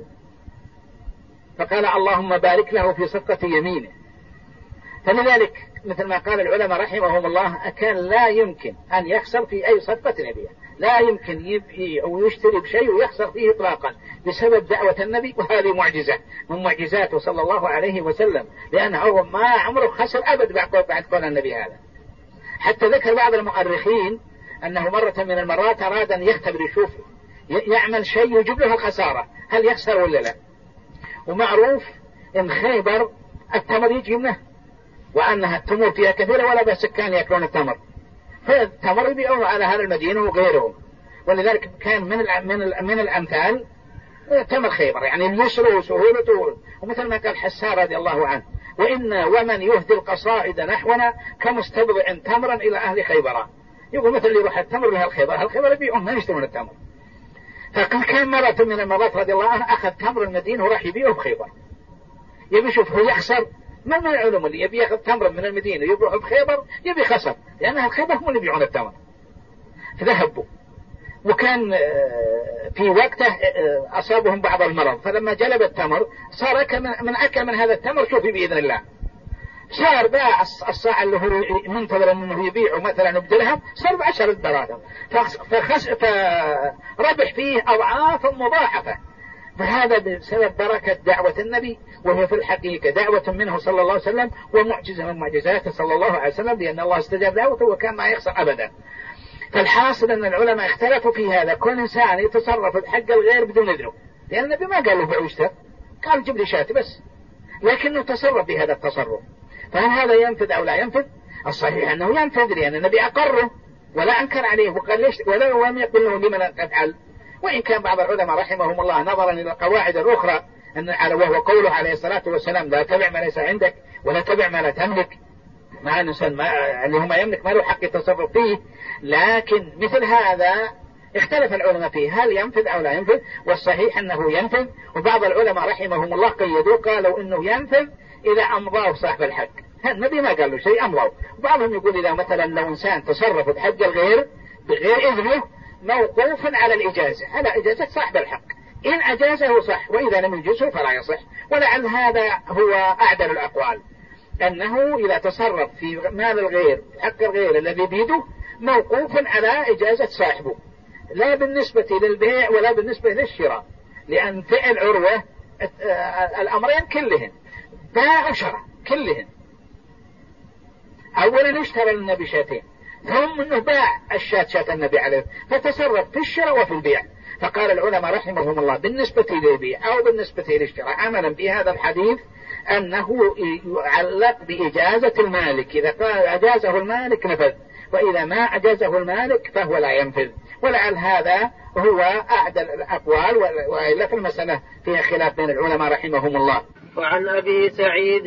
فقال اللهم بارك له في صفقة يمينه. فلذلك مثل ما قال العلماء رحمهم الله، كان لا يمكن أن يخسر في أي صفقة نبيه، لا يمكن يبيع ويشتري بشيء ويخسر فيه إطلاقا، بسبب دعوة النبي، وهذه معجزة من معجزاته صلى الله عليه وسلم، لأنه ما عمره خسر أبد بعد قول النبي هذا. حتى ذكر بعض المؤرخين أنه مرة من المرات أراد أن يختبر يشوف يعمل شيء يجيب له الخسارة هل يخسر ولا لا. ومعروف إن خيبر التمر يجي منه، وأنها التمور فيها كثيرة ولا بأس كان يأكلون التمر، فالتمر يبيعونه على أهل المدينة وغيرهم. ولذلك كان من الأمثال تمر خيبر، يعني اليسر وسهولته. ومثل ما قال حسان رضي الله عنه: ومن يهدي القصائد نحونا كمستبضع تمرا إلى أهل خيبر. يقول مثل اللي يروح التمر لأهل خيبر يبيعون ما يشترون التمر. فكان مرة من المرات رضي الله عنه أخذ تمر المدينة وراح يبيعه بخيبر، يبي يشوف هو يخسر. من العلوم اللي يبي ياخذ تمر من المدينة يبيعه بخيبر يبي خسر، لأن الخيبر هم اللي يبيعون التمر. فذهبوا، وكان في وقته أصابهم بعض المرض، فلما جلب التمر صار من أكل من هذا التمر شوفي بإذن الله، صار باع الصاع اللي هو منتظر أنه يبيعه مثلا بدرهم صار ب10 دراهم، فربح فيه أضعاف مضاعفة. فهذا بسبب بركة دعوة النبي، وهي في الحقيقة دعوة منه صلى الله عليه وسلم ومعجزة من معجزاته صلى الله عليه وسلم، لأن الله استجاب دعوته وكان ما يخسر أبدا. فالحاصل أن العلماء اختلفوا في هذا، كل إنسان يتصرف بحق الغير بدون إذنه، لأن النبي ما قال له بيع واشتر، قال جيب لي شاة بس، لكنه تصرف بهذا التصرف. فهل هذا ينفذ أو لا ينفذ؟ الصحيح أنه ينفذ، لأن النبي أقره ولا أنكر عليه وقال ليش ولا يقول له لمن تفعل. وإن كان بعض العلماء رحمهم الله نظرا إلى القواعد الأخرى وهو قوله عليه الصلاة والسلام: لا تبع ما ليس عندك ولا تبع ما لا تملك، مع الإنسان اللي هو ما يملك ما له حق التصرف فيه. لكن مثل هذا اختلف العلماء فيه هل ينفذ أو لا ينفذ، والصحيح أنه ينفذ. وبعض العلماء رحمهم الله قيدوا قالوا إنه ينفذ إذا أمضاه صاحب الحق، النبي ما قال له شيء أمضاه. بعضهم يقول إذا مثلا لو إنسان تصرف بحق الغير بغير إذنه موقوف على الإجازة، على إجازة صاحب الحق، إن أجازه صح، وإذا لم يجزه فلا يصح. ولعل هذا هو أعدل الأقوال، أنه إذا تصرف في مال الغير حق الغير الذي بيده موقوف على إجازة صاحبه، لا بالنسبة للبيع ولا بالنسبة للشراء، لأن فعل عروة الأمرين كلهن باع وشراء كلهن. أولا اشترى النبي شاتين، ثم أنه باع شاة النبي عليه، فتصرف في الشراء وفي البيع. فقال العلماء رحمهم الله بالنسبة للبيع أو بالنسبة للشراء عملا بهذا الحديث أنه يعلق بإجازة المالك، إذا قال أجازه المالك نفذ، وإذا ما أجازه المالك فهو لا ينفذ. ولعل هذا هو أعدل الأقوال، وإلا في المسألة فيها خلاف بين العلماء رحمهم الله. وعن أبي سعيد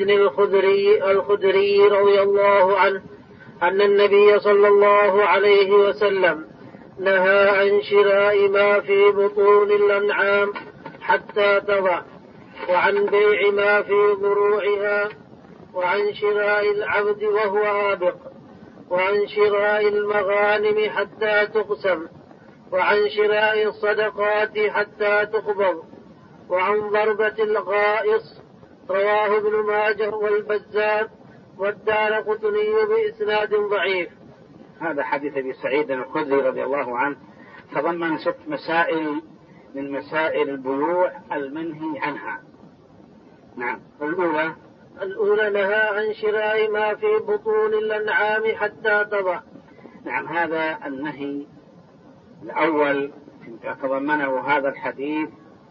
الخدري رضي الله عنه أن النبي صلى الله عليه وسلم نهى عن شراء ما في بطون الأنعام حتى تضع، وعن بيع ما في ضروعها، وعن شراء العبد وهو آبق، وعن شراء المغانم حتى تقسم، وعن شراء الصدقات حتى تقبض، وعن ضربة الغائص. رواه ابن ماجه والبزار والدارقطني بإسناد ضعيف. هذا حديث أبي سعيد الخدري رضي الله عنه تضمن 6 مسائل من مسائل البيوع المنهي عنها. نعم. الأولى نهى عن شراء ما في بطون الأنعام حتى تضع. نعم، هذا النهي الأول تضمنه هذا الحديث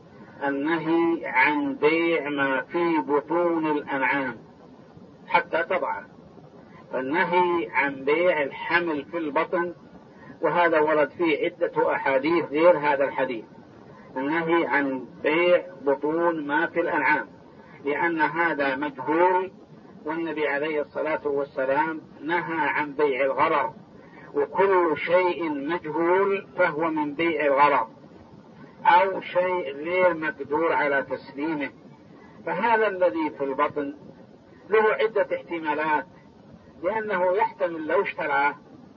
النهي عن بيع ما في بطون الأنعام حتى تضع، فالنهي عن بيع الحمل في البطن، وهذا ورد فيه عدة أحاديث غير هذا الحديث، النهي عن بيع بطون ما في الأنعام، لأن هذا مجهول، والنبي عليه الصلاة والسلام نهى عن بيع الغرر، وكل شيء مجهول فهو من بيع الغرر أو شيء غير مقدور على تسليمه. فهذا الذي في البطن له عدة احتمالات، لأنه يحتمل لو اشتراه،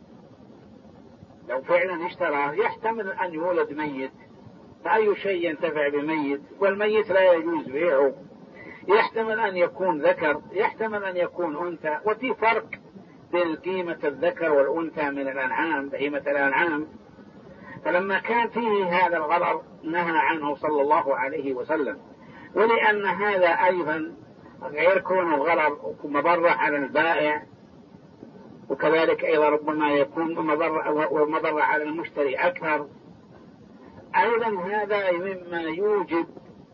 لو فعلا اشتراه يحتمل أن يولد ميت، فأي شيء ينتفع بميت، والميت لا يجوز بيعه. يحتمل أن يكون ذكر، يحتمل أن يكون أنثى، وفي فرق بين قيمة الذكر والأنثى من الأنعام، بهيمة الأنعام. فلما كان فيه هذا الغرر نهى عنه صلى الله عليه وسلم. ولأن هذا أيضا غير كون الغرر مضرة على البائع، وكذلك أيضا ربما يكون مضرة على المشتري أكثر، أيضا هذا مما يوجب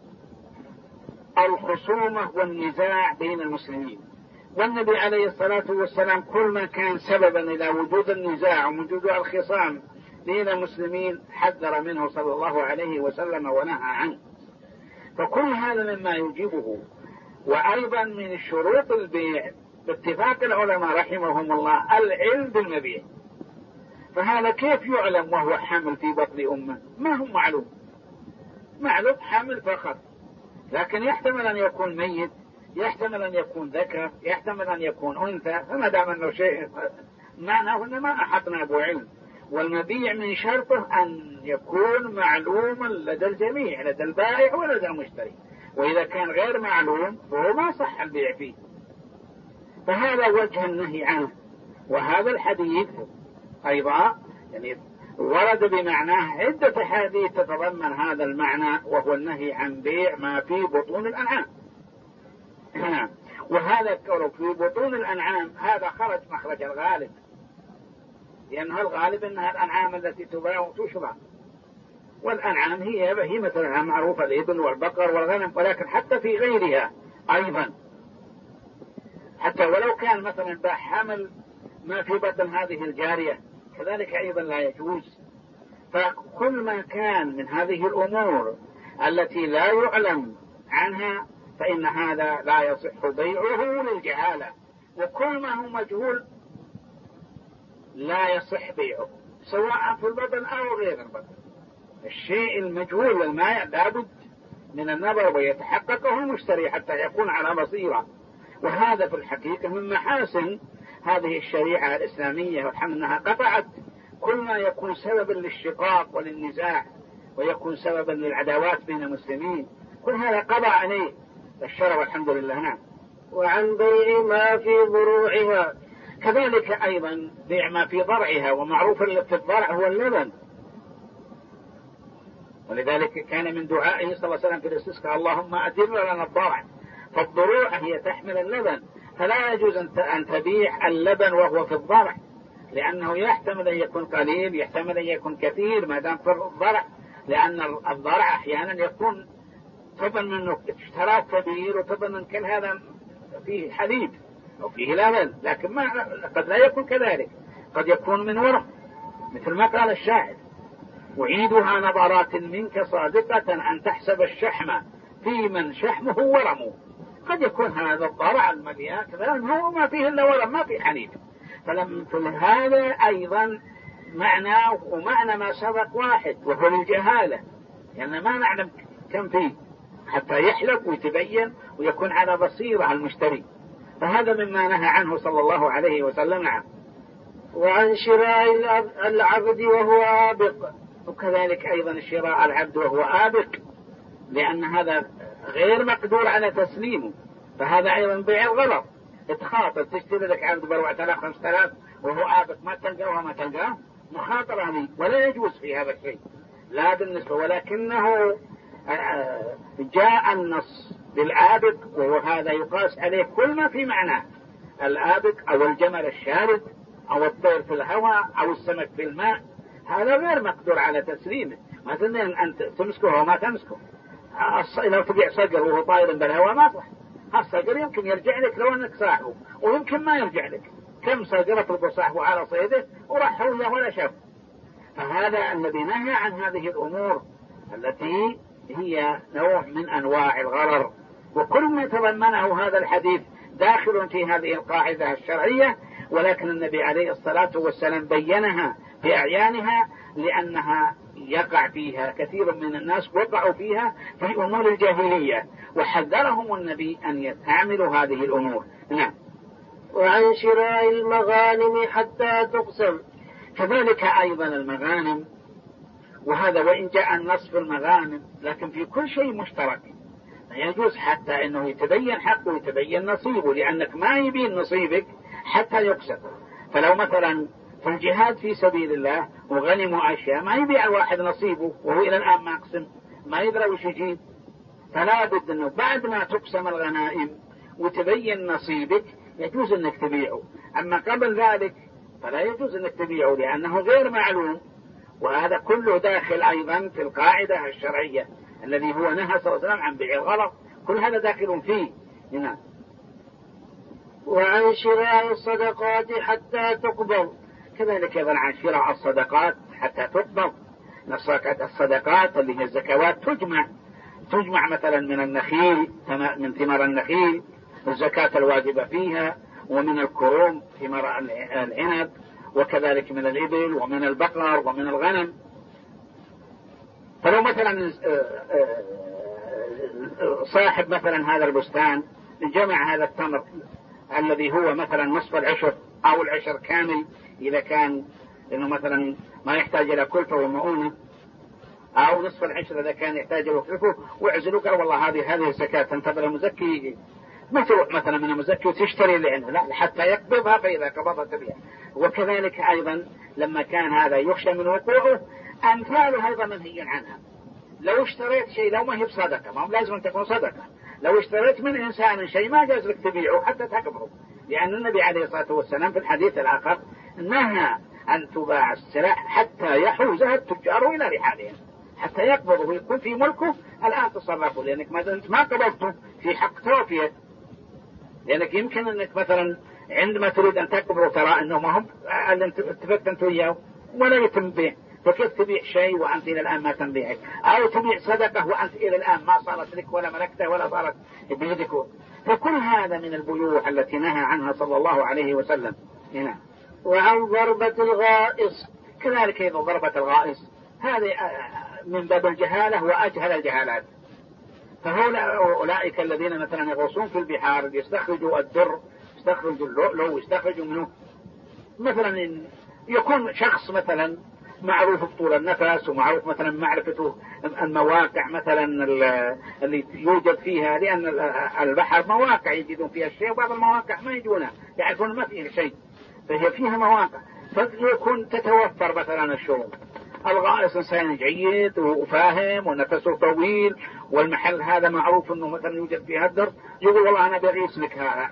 الخصومة والنزاع بين المسلمين. والنبي عليه الصلاة والسلام كل ما كان سببا إلى وجود النزاع ووجود الخصام بين المسلمين حذر منه صلى الله عليه وسلم ونهى عنه. فكل هذا مما يوجبه. وأيضا من شروط البيع باتفاق العلماء رحمهم الله العلم بالمبيع. فهذا كيف يعلم وهو حمل في بطن أمه؟ ما هو معلوم حمل فقط، لكن يحتمل أن يكون ميت، يحتمل أن يكون ذكر، يحتمل أن يكون أنثى، فما دام أنه شيء معناه أن ما أحطنا بعلم. والمبيع من شرطه أن يكون معلوما لدى الجميع، لدى البائع ولدى المشتري، وإذا كان غير معلوم فهو ما صح البيع فيه. فهذا وجه النهي عنه. وهذا الحديث أيضا يعني ورد بمعناه عدة حديث تتضمن هذا المعنى، وهو النهي عن بيع ما في بطون الأنعام. وهذا الكون في بطون الأنعام هذا خرج مخرج الغالب، لأنها الغالب أنها الأنعام التي تباع وتشرى، والأنعام هي مثلها معروفة الإبل والبقر والغنم، ولكن حتى في غيرها أيضا، حتى ولو كان مثلا باع حمل ما في بطن هذه الجارية كذلك أيضا لا يجوز. فكل ما كان من هذه الأمور التي لا يعلم عنها فإن هذا لا يصح بيعه للجهالة، وكل ما هو مجهول لا يصح بيعه سواء في البطن أو غير البطن. الشيء المجهول الماء لابد من النظر ويتحققه المشتري حتى يكون على بصيرة. وهذا في الحقيقة من محاسن هذه الشريعة الإسلامية، والحمد أنها قطعت كل ما يكون سببا للشقاق وللنزاع ويكون سببا للعداوات بين المسلمين، كل هذا قضى عليه الشرع والحمد لله. نعم. وعن بيع ما في ضروعها، كذلك أيضا بيع ما في ضرعها، ومعروف في الضرع هو اللبن، ولذلك كان من دعائه صلى الله عليه وسلم في الاستسقاء اللهم أدر لنا الضرع. فالضروع هي تحمل اللبن، فلا يجوز أن تبيع اللبن وهو في الضرع، لأنه يحتمل أن يكون قليل، يحتمل أن يكون كثير ما دام في الضرع، لأن الضرع أحيانا يكون تظن أنه اشتراك كبير وتظن أن كل هذا فيه حليب أو فيه لبن، لكن قد لا يكون كذلك، قد يكون من ورق، مثل ما قال الشاعر أعيدها نظرات منك صادقة أن تحسب الشحم في من شحمه ورم. قد يكون هذا الضرع المليان كذلك هو ما فيه إلا ورم، ما فيه حليب. فهذا أيضا معناه ومعنى ما سبق واحد، وهو الجهالة، لأن يعني ما نعلم كم فيه حتى يحلق ويتبين ويكون على بصيرة المشتري. فهذا مما نهى عنه صلى الله عليه وسلم. نعم. وعن شراء العبد وهو آبق، وكذلك أيضا شراء العبد وهو آبق، لأن هذا غير مقدور على تسليمه، فهذا أيضا بيع الغلط. تخاطر تشتري لك عبد ب4000 5000 وهو آبق، ما تلقاه وما تلقاه، مخاطرة لي، ولا يجوز في هذا الشيء لا بالنسبة. ولكنه جاء النص بالآبق، وهذا يقاس عليه كل ما في معناه، الآبق أو الجمل الشارد أو الطير في الهواء أو السمك في الماء، هذا غير مقدور على تسليمه. مثلا أنت تمسكه وما تمسكه، لو تبيع صقر وهو طائر بالهواء ما صح، الصقر يمكن يرجع لك لو أنك صاحبه، ويمكن ما يرجع لك. كم صقر تلقى صاحبه على صيده وراح هو ولا شاف. فهذا الذي نهى عن هذه الأمور التي هي نوع من أنواع الغرر، وكل ما تضمنه هذا الحديث داخل في هذه القاعدة الشرعية. ولكن النبي عليه الصلاة والسلام بينها بأعيانها، لأنها يقع فيها كثير من الناس، وقعوا فيها في أمور الجاهلية، وحذرهم النبي أن يستعملوا هذه الأمور. نعم. وعن شراء المغانم حتى تقسم، كذلك أيضا المغانم، وهذا وإن جاء النص في المغانم لكن في كل شيء مشترك، لا يجوز حتى أنه يتبين حقه ويتبين نصيبه، لأنك ما يبين نصيبك حتى يقسم. فلو مثلا فالجهاد في سبيل الله وغنموا أشياء ما يبيع الواحد نصيبه وهو إلى الآن ما أقسم، ما يدري وش يجيب. فلا بد أنه بعد ما تقسم الغنائم وتبين نصيبك يجوز أنك تبيعه، أما قبل ذلك فلا يجوز أنك تبيعه لأنه غير معلوم. وهذا كله داخل أيضا في القاعدة الشرعية الذي هو نهى صلى الله عليه وسلم عن بيع الغرض، كل هذا داخل فيه هنا. وعن شراء الصدقات حتى تقبض، كذلك أيضا عن شراء الصدقات حتى تقبض. الصدقات اللي هي الزكوات تجمع مثلا من النخيل، من ثمار النخيل الزكاة الواجبة فيها، ومن الكروم ثمار العنب، وكذلك من الإبل ومن البقر ومن الغنم. فلو مثلا صاحب مثلا هذا البستان جمع هذا التمر الذي هو مثلا نصف العشر أو العشر كامل، إذا كان إنه مثلا ما يحتاج إلى كلفة ومؤونة، أو نصف العشر إذا كان يحتاج إلى كلفة، ويعزلوا قال والله هذه الزكاة تنتظر المزكي، ما تروح مثلا من المزكي وتشتري اللي عنده، لا حتى يقبضها، فإذا قبضها تبيع. وكذلك أيضا لما كان هذا يخشى من وقوعه أمثاله أيضا منهي عنها. لو اشتريت شيء لو ما هي بصدقة، ما لازم أن تكون صدقة، لو اشتريت من إنسان شيء ما جاز لك تبيعه حتى تقبضه، لأن النبي عليه الصلاة والسلام في الحديث الآخر نهى أن تباع السلع حتى يحوزها التجار إلى رحالهم، حتى يقبضه ويكون في ملكه الآن تصرفه، لأنك ما قبضته في حق توفيه. لأنك يمكن أنك مثلا عندما تريد أن تقبضه ترى أنه ما هم اللي اتفقت أنت وياه ولا يتم بيع، فكيف تبيع شيء وأنت إلى الآن ما تنبيعه، أو تبيع صدقة وأنت إلى الآن ما صارت لك ولا ملكتها ولا صارت بيدك. فكل هذا من البيوع التي نهى عنها صلى الله عليه وسلم هنا. وعن ضربة الغائص، كذلك أيضا ضربة الغائص هذه من باب الجهالة وأجهل الجهالات. فأولئك الذين مثلا يغوصون في البحار يستخرجوا الدر، يستخرجوا اللؤلؤ، يستخرجوا منه مثلا يكون شخص مثلا معروف بطول النفس ومعروف مثلا معرفته المواقع مثلا اللي يوجد فيها، لأن البحر مواقع يجدون فيها الشيء وبعض المواقع ما يجونها يعرفون ما فيها شيء، فهي فيها مواقع، فيكون تتوفر مثلا الشروط. الغائص إنسان جيد وفاهم ونفسه طويل والمحل هذا معروف أنه مثلا يوجد فيه الدر، يقول والله أنا بغيس لك هذا،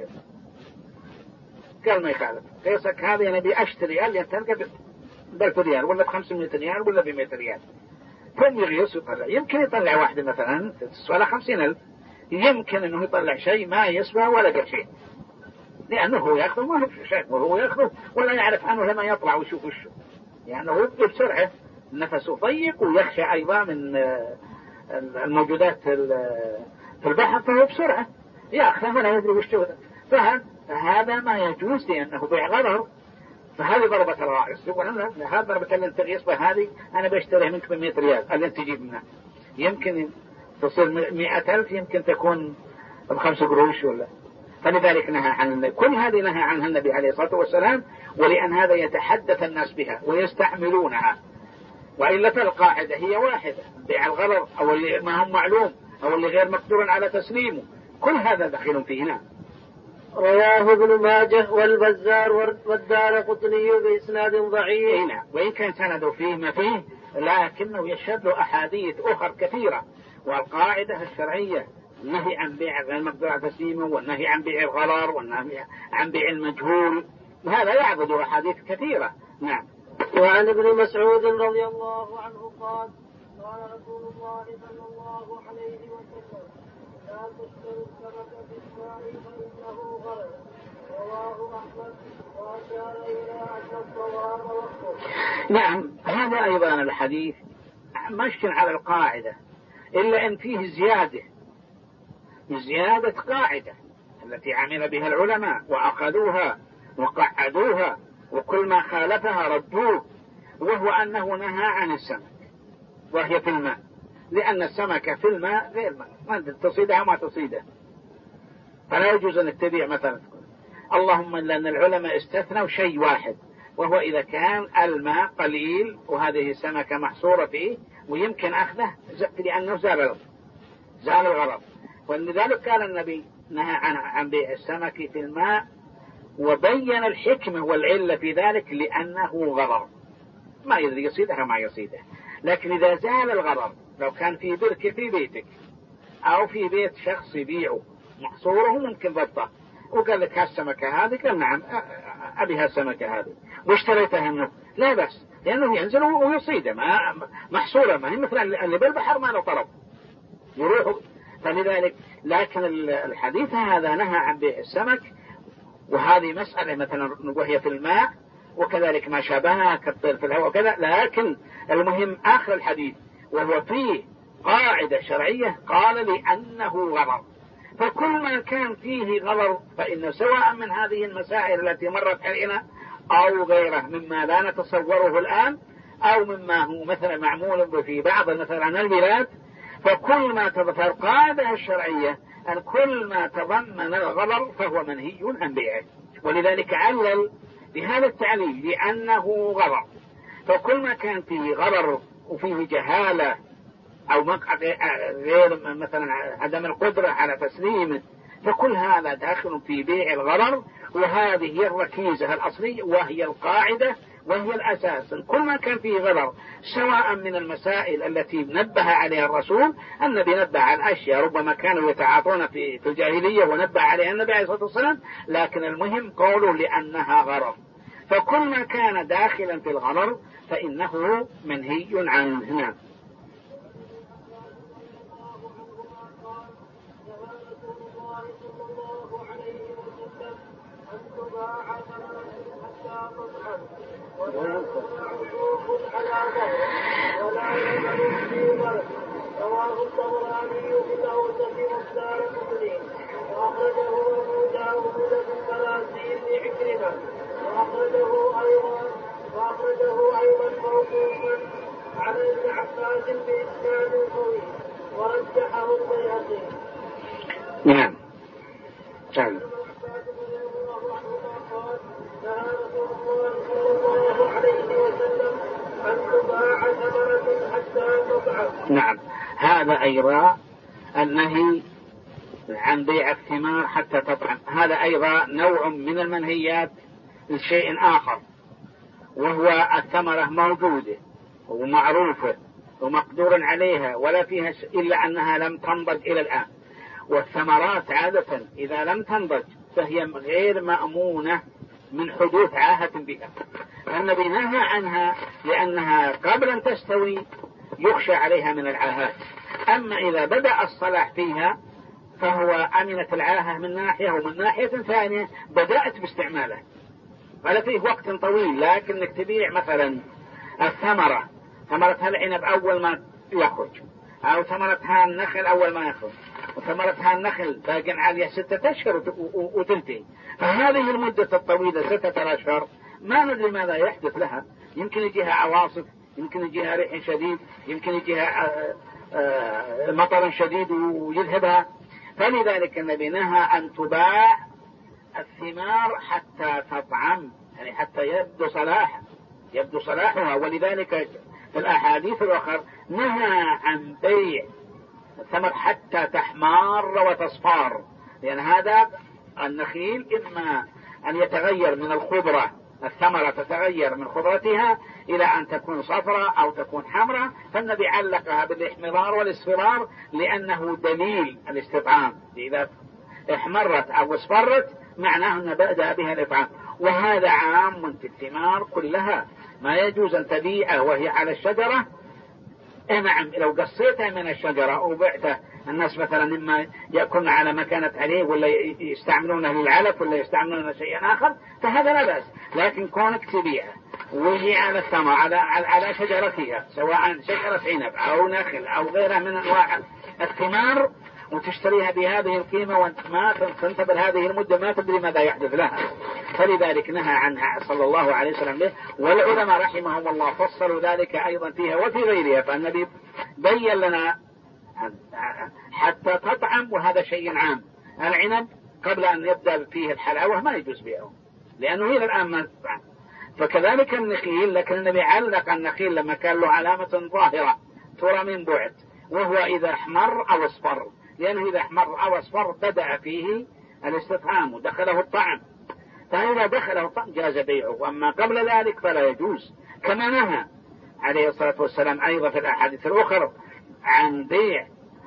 قال ما يخالف قيسك هذا، أنا بأشتري قال لي تلقى ب1000 ريال ولا ب500 ريال ولا ب100 ريال، ثم يغيس ويطلع، يمكن يطلع واحدة مثلا تسوى 50,000، يمكن أنه يطلع شيء ما يسوى ولا شيء، لأنه هو يأخذه ما هو شيء، وهو يأخذه ولا يعرف عنه لما يطلع ويشوف وشه، يعني هو بسرعة نفسه ضيق ويخشى أيضا من الموجودات في البحر، فهو بسرعة يأخذه ولا يدري وشه، فهذا ما يجوز لأنه بيع غرر. فهذه ضربة الغائص، يقول أنا هذا ضربة اللي انت غيصبه هذه أنا بشتريها منك ب100 ريال اللي انت تجيب منها، يمكن تصير 100,000، يمكن تكون ب5 قروش ولا. فلذلك نهى عن كل هذه نهى عنها النبي عليه الصلاة والسلام، ولأن هذا يتحدث الناس بها ويستعملونها، وإلا القاعدة هي واحدة، بيع الغرر أو اللي ما هم معلوم أو اللي غير مقدور على تسليمه، كل هذا داخل فيه هنا. رواه ابن ماجه والبزار والدارقطني بإسناد ضعيف. نعم، وإن كان سنده فيه ما فيه لكنه يشهد له أحاديث أخرى كثيرة. والقاعدة الشرعية النهي عن بيع غير مقدور على تسليمه، والنهي عن بيع الغرر، والنهي عن بيع المجهول، وهذا يعضد أحاديث كثيرة. نعم. وعن ابن مسعود رضي الله عنه قال قال رسول الله صلى الله عليه وسلم لا تشتروا السمك بالماء فإنه غرر. رواه أحمد وأشار إلى أن الصواب وقته. نعم، هذا أيضا الحديث مشي على القاعدة، إلا أن فيه زيادة قاعدة التي عمل بها العلماء وأخذوها وقعدوها، وكل ما خالفها ردوه، وهو أنه نهى عن السمك وهي في الماء، لأن السمكة في الماء غير ماء، ما تصيدها وما تصيدها، فلا يجوز أن تبيع مثلا. اللهم لأن العلماء استثنوا شيء واحد، وهو إذا كان الماء قليل وهذه السمكة محصورة فيه ويمكن أخذه لأنه زال الغرض. ولذلك قال النبي نهى عن بيع السمك في الماء وبين الحكمة والعلة في ذلك لأنه غرر، ما يدري يصيدها ما يصيدها. لكن إذا زال الغرر، لو كان في بركة في بيتك أو في بيت شخص يبيعه محصوره ممكن ضبطه، وقال لك هالسمكة هذه، قال نعم أبي هالسمكة هذه واشتريتها منه، لا بس، لأنه ينزل ويصيده محصورة، ما هي مثل اللي بالبحر ما له طرف يروح. فلذلك لكن الحديث هذا نهى عن بيع السمك، وهذه مسألة مثلا وهي في الماء، وكذلك ما شابهها كالطير في الهواء وكذا. لكن المهم آخر الحديث وهو فيه قاعدة شرعية، قال لأنه غرر. فكل ما كان فيه غرر فإنه سواء من هذه المسائل التي مرت علينا أو غيره مما لا نتصوره الآن، أو مما هو مثلا معمول في بعض مثلا البلاد، فكل ما تظهر القاعدة الشرعية أن كل ما تضمن الغرر فهو منهي عن بيعه. ولذلك علل بهذا التعليل لأنه غرر. فكل ما كان فيه غرر وفيه جهالة أو غير مثلا عدم القدرة على تسليمه، فكل هذا داخل في بيع الغرر. وهذه هي الركيزة الأصلية وهي القاعدة وهي الأساس. كل ما كان فيه غرر سواء من المسائل التي نبه عليها الرسول، النبي نبه على أشياء ربما كانوا يتعاطون في الجاهلية ونبه عليها النبي عليه الصلاة والسلام، لكن المهم قوله لأنها غرر. فكل ما كان داخلا في الغرر فإنه منهي عنه. رواه الطبراني له تفسير الدار المسلم، وأخرجه أبو داود بالمراسيل لعكرمة، وأخرجه أيضا موقوفا على ابن عباس بإسناد قوي، ورجحه البيهقي. نعم. نهى رسول الله صلى الله عليه وسلم أن تباع ثمرة حتى تضعف. نعم، هذا أيضا النهي عن بيع الثمار حتى تطعم، هذا أيضا نوع من المنهيات لشيء آخر، وهو الثمرة موجودة ومعروفة ومقدور عليها ولا فيها إلا أنها لم تنضج إلى الآن. والثمرات عادة إذا لم تنضج فهي غير مأمونة من حدوث عاهة بها، فالنبي نهى عنها لأنها قبل أن تستوي يخشى عليها من العاهات. أما إذا بدأ الصلاح فيها فهو أمنت العاهة من ناحية، ومن ناحية ثانية بدأت باستعماله ولا فيه وقت طويل. لكنك تبيع مثلا الثمرة، ثمرة العنب أول ما يخرج، أو ثمرة النخل أول ما يخرج، وثمرة النخل باقي عليها 6 أشهر وتنتهي، فهذه المدة الطويلة 6 أشهر ما ندري ماذا يحدث لها. يمكن يجيها عواصف، يمكن يجيها ريح شديد، يمكن يجيها مطر شديد ويذهبها. فلذلك النبي نهى أن تباع الثمار حتى تطعم، يعني حتى يبدو صلاحها. ولذلك في الأحاديث الأخرى نهى عن بيع الثمر حتى تحمار وتصفار، لأن هذا النخيل إما أن يتغير من الخضرة، الثمرة تتغير من خضرتها إلى أن تكون صفراء أو تكون حمراء، فالنبي علقها بالاحمرار والاصفرار لأنه دليل الاستطعام. إذا احمرت أو اصفرت معناه أن بدأ بها الإطعام. وهذا عام في الثمار كلها، ما يجوز أن تبيعه وهي على الشجرة. نعم، لو قصيتها من الشجرة وبعتها، الناس مثلا إما يأكلون على ما كانت عليه ولا يستعملونه للعلف ولا يستعملونه شيئا آخر فهذا لا بأس. لكن كونك تبيعها وهي على الثمر على شجرتها، سواء شجرة عنب أو نخل أو غيرها من أنواع الثمار، وتشتريها بهذه القيمة وانت ما تنتظر هذه المدة ما تدري ماذا يحدث لها، فلذلك نهى عنها صلى الله عليه وسلم به. والعلماء رحمهم الله فصلوا ذلك أيضا فيها وفي غيرها، فالنبي بين لنا حتى تطعم، وهذا شيء عام. العنب قبل أن يبدأ فيه الحلاوة ما يجوز بيعه لأنه إلى الآن ما تطعم. فكذلك النخيل، لكن النبي علق النخيل لما كان له علامة ظاهرة ترى من بعد، وهو إذا احمر أو اصفر، لأنه إذا احمر أو اصفر بدأ فيه الاستطعام ودخله الطعم. فإذا دخله جاز بيعه، وأما قبل ذلك فلا يجوز. كما نهى عليه الصلاة والسلام أيضا في الأحاديث الأخرى عن بيع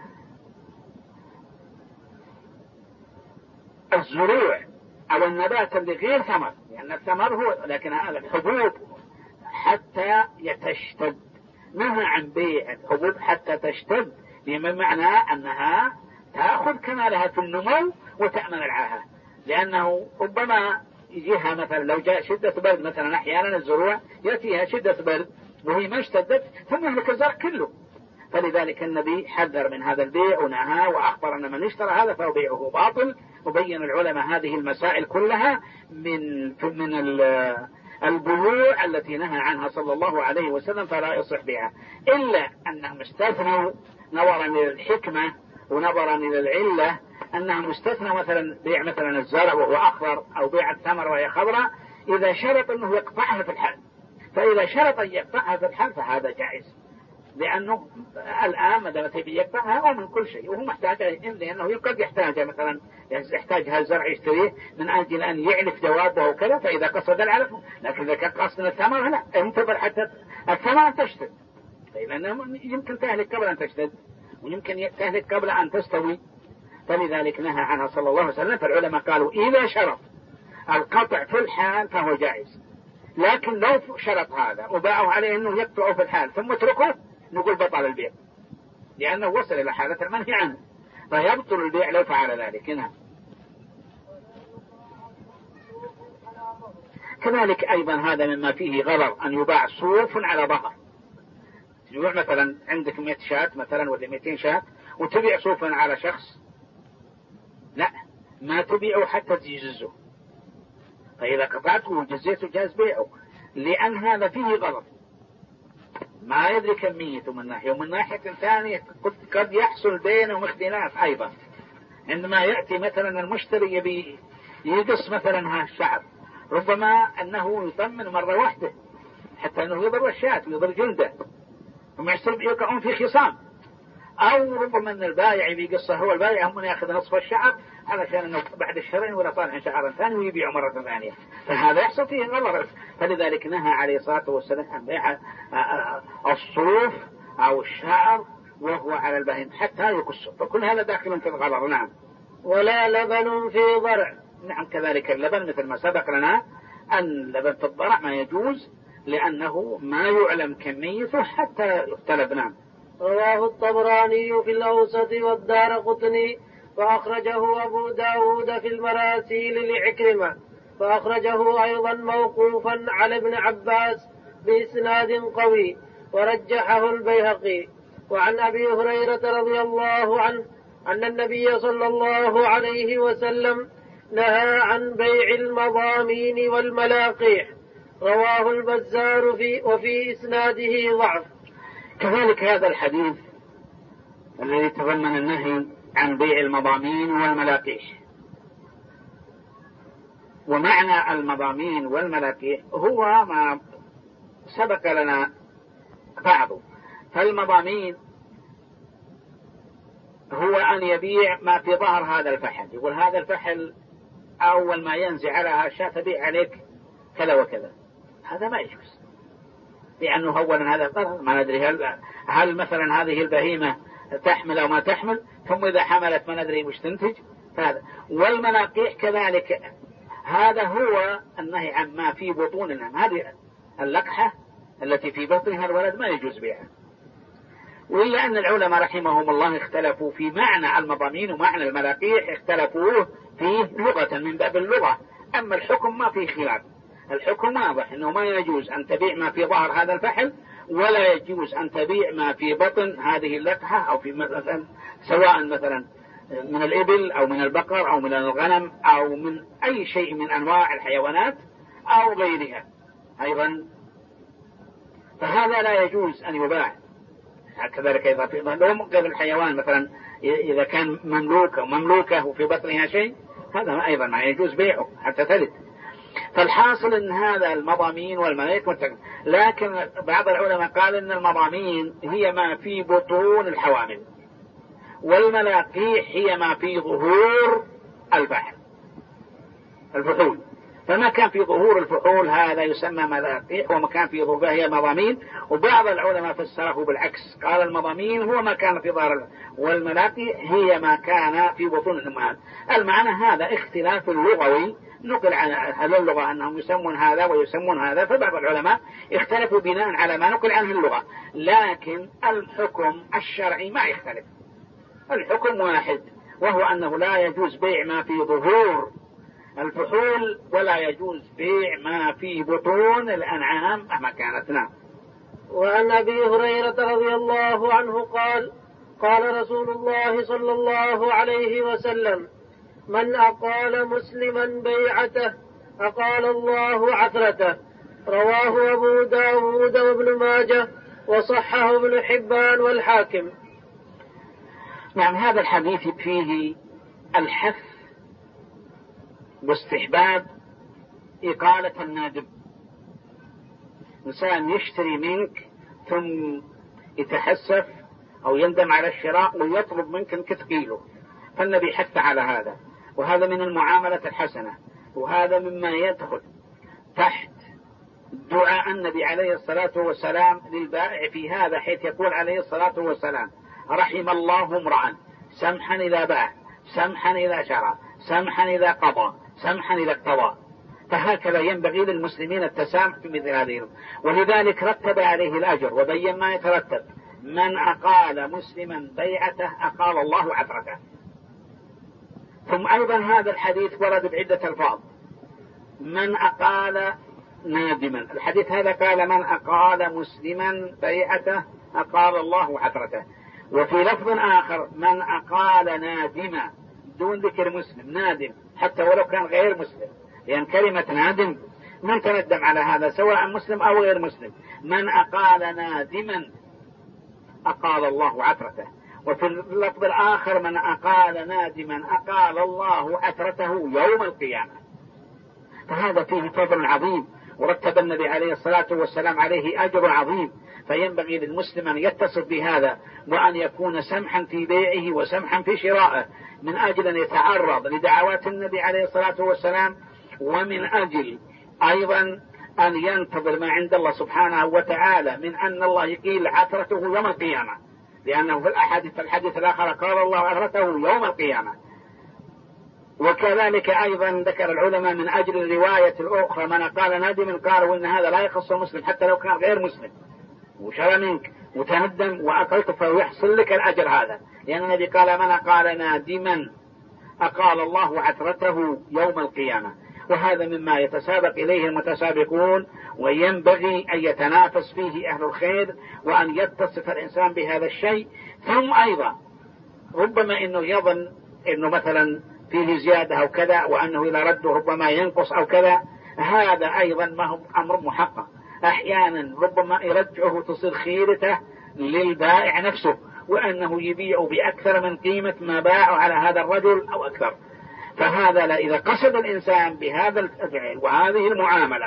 الزروع أو النبات اللي غير ثمر، لأن الثمر هو، لكن هذا الحبوب حتى يتشتد. نهى عن بيع الحبوب حتى تشتد، بمعنى أنها تأخذ كمالها في النمو وتأمن العاهة، لأنه ربما يجيها مثلا لو جاء شدة برد مثلا، أحيانا الزروع يأتيها شدة برد وهي ما اشتدت ثم يهلك الزرع كله. فلذلك النبي حذر من هذا البيع ونهى وأخبر أن من اشترى هذا فهو بيعه باطل. وبين العلماء هذه المسائل كلها من البيوع التي نهى عنها صلى الله عليه وسلم، فلا يصح بها، إلا أنهم استثنوا نظرا للحكمة ونظرا للعلة، أنهم استثنوا مثلا بيع مثلا الزرع وهو أخضر أو بيع الثمر وهي خضراء إذا شرط أنه يقطعها في الحال. فإذا شرط أن يقطعها في الحال فهذا جائز، لأنه الآن ما دام يبي يقطعها هو من كل شيء وهو محتاجها، لأنه قد يحتاجها مثلا، يحتاجها الزرع يشتريه من أجل أن يعلف دوابه وكذا، فإذا قصد العلف. لكن إذا كان قصد الثمر لا، انتظر حتى الثمر تشتد، لأنه يمكن تهلك قبل أن تشتد ويمكن تهلك قبل أن تستوي. فلذلك نهى عنها صلى الله عليه وسلم. فالعلماء قالوا إذا شرط القطع في الحال فهو جائز، لكن لو شرط هذا وباعوا عليه أنه يقطعه في الحال ثم اتركه، نقول بطل البيع، لأنه وصل إلى حالة المنهي عنه، فيبطل البيع لو فعل ذلك. نعم. كذلك أيضا هذا مما فيه غرر أن يباع صوف على ظهر. تبيع مثلا عندك 100 شاة مثلا ولا 200 شاة وتبيع صوفا على شخص، لا، ما تبيعه حتى تجزه، فإذا قطعته وجزيته جاز بيعه، لأن هذا فيه غرر، ما يدري كميته من ناحية، ومن ناحية ثانية قد يحصل بينهم اختلاف أيضا. عندما يأتي مثلا المشتري يبي يقص مثلا الشعر، ربما أنه يطمن مرة واحدة حتى أنه يضر الشاة ويضر جلده، ثم يقعون في خصام. أو ربما أن البائع بيقصه هو البائع هم يأخذ نصف الشعر علشان أنه بعد الشرين ولا طالع شعرا ثاني ويبيع مرة ثانية، فهذا يحصل فيه غلط. فلذلك نهى عليه الصلاة والسلام عن بيع الصوف أو الشعر وهو على البهيم حتى يقصه، فكل هذا داخل في الغرر. نعم. ولا لبن في ضرع. نعم، كذلك اللبن مثل ما سبق لنا أن اللبن في الضرع ما يجوز، لأنه ما يعلم كميته حتى يختلف. نعم. رواه الطبراني في الأوسط والدارقطني، وأخرجه أبو داود في المراسيل لعكرمة، وأخرجه أيضا موقوفا على ابن عباس بإسناد قوي، ورجحه البيهقي. وعن أبي هريرة رضي الله عنه أن النبي صلى الله عليه وسلم نهى عن بيع المضامين والملاقيح، رواه البزار وفي إسناده ضعف. كذلك هذا الحديث الذي تضمن النهي عن بيع المضامين والملاقيح. ومعنى المضامين والملاقيح هو ما سبق لنا بعضه. فالمضامين هو أن يبيع ما في ظهر هذا الفحل، يقول هذا الفحل أول ما ينزع على الشاة تبيع عليك كذا وكذا، هذا ما يجوز، لأنه أولا هذا ضرر، ما ندري هل مثلا هذه البهيمة تحمل أو ما تحمل، ثم إذا حملت ما ندري مش تنتج هذا. والمناقيح كذلك، هذا هو النهي عن ما في بطون النعم، هذه اللقحة التي في بطنها الولد ما يجوز بيعها. وإلا أن العلماء رحمهم الله اختلفوا في معنى المضامين ومعنى الملاقيح، اختلفوه فيه لغة من باب اللغة، أما الحكم ما فيه خلاف. الحكم واضح أنه ما يجوز أن تبيع ما في ظهر هذا الفحل، ولا يجوز أن تبيع ما في بطن هذه اللقحة، أو في مثلا سواء مثلا من الإبل أو من البقر أو من الغنم أو من أي شيء من أنواع الحيوانات أو غيرها أيضا، فهذا لا يجوز أن يباع. كذلك إذا في غير الحيوان مثلا إذا كان مملوكة وفي بطنها شيء، هذا أيضا ما يجوز بيعه حتى تلد. فالحاصل أن هذا المضامين والملاقيح، لكن بعض العلماء قال أن المضامين هي ما في بطون الحوامل، والملاقيح هي ما في ظهور الفحل الفحول. فما كان في ظهور الفحول هذا يسمى ملاقيح، وما كان في ظهورها هي مضامين. وبعض العلماء فسره بالعكس، قال المضامين هو ما كان في ظهر، والملاقيح هي ما كان في بطون الأمهات. المعنى هذا اختلاف لغوي نقل عن أهل اللغة أنهم يسمون هذا ويسمون هذا، فبعض العلماء اختلفوا بناء على ما نقل عنه اللغة، لكن الحكم الشرعي ما يختلف، الحكم واحد، وهو أنه لا يجوز بيع ما في ظهور الفحول ولا يجوز بيع ما في بطون الأنعام مهما كانت. نعم. وعن أبي هريرة رضي الله عنه قال: قال رسول الله صلى الله عليه وسلم: من أقال مسلما بيعته أقال الله عثرته. رواه أبو داود وابن ماجه وصححه ابن حبان والحاكم. نعم، هذا الحديث فيه الحث واستحباب إقالة النادم. إنسان يشتري منك ثم يتحسف أو يندم على الشراء ويطلب منك أنك تقيله، فالنبي حث على هذا، وهذا من المعاملة الحسنة، وهذا مما يدخل تحت دعاء النبي عليه الصلاة والسلام للبائع في هذا، حيث يقول عليه الصلاة والسلام: رحم الله امرأ سمحا إذا باع، سمحا إذا شرى، سمحا إذا قضى، سمحا إذا اقتضى. فهكذا ينبغي للمسلمين التسامح في مثل هذه، ولذلك رتب عليه الأجر وبين ما يترتب: من أقال مسلما بيعته أقال الله عثرته. ثم أيضا هذا الحديث ورد بعدة ألفاظ: من أقال نادما، الحديث هذا قال: من أقال مسلما بيعته أقال الله عثرته. وفي لفظ آخر: من أقال نادما، دون ذكر مسلم، نادم حتى ولو كان غير مسلم، لأن كلمة نادم من تندم على هذا سواء مسلم أو غير مسلم. من أقال نادما أقال الله عثرته. وفي اللفظ الآخر: من أقال نادما أقال الله عثرته يوم القيامة. فهذا فيه فضل عظيم، ورتب النبي عليه الصلاة والسلام عليه أجر عظيم، فينبغي للمسلم أن يتصف بهذا، وأن يكون سمحا في بيعه وسمحا في شرائه، من أجل أن يتعرض لدعوات النبي عليه الصلاة والسلام، ومن أجل أيضا أن ينتظر ما عند الله سبحانه وتعالى من أن الله يقيل عثرته يوم القيامة، لأنه في الحديث الآخر قال الله عثرته يوم القيامة. وكذلك أيضا ذكر العلماء من أجل الرواية الأخرى: من قال نادما، قالوا إن هذا لا يخص المسلم حتى لو كان غير مسلم وشرى منك وتندم وأقلت فيحصل لك الأجر هذا، لأن النبي قال: من قال نادما أقال الله عثرته يوم القيامة. وهذا مما يتسابق إليه المتسابقون، وينبغي أن يتنافس فيه أهل الخير، وأن يتصف الإنسان بهذا الشيء. ثم أيضا ربما إنه يظن إنه مثلا فيه زيادة أو كذا، وأنه إلى رده ربما ينقص أو كذا، هذا أيضا ما هو أمر محقق. أحيانا ربما يرجعه تصير خيرته للبائع نفسه، وأنه يبيع بأكثر من قيمة ما باعه على هذا الرجل أو أكثر. فهذا لا، إذا قصد الإنسان بهذا الفعل وهذه المعاملة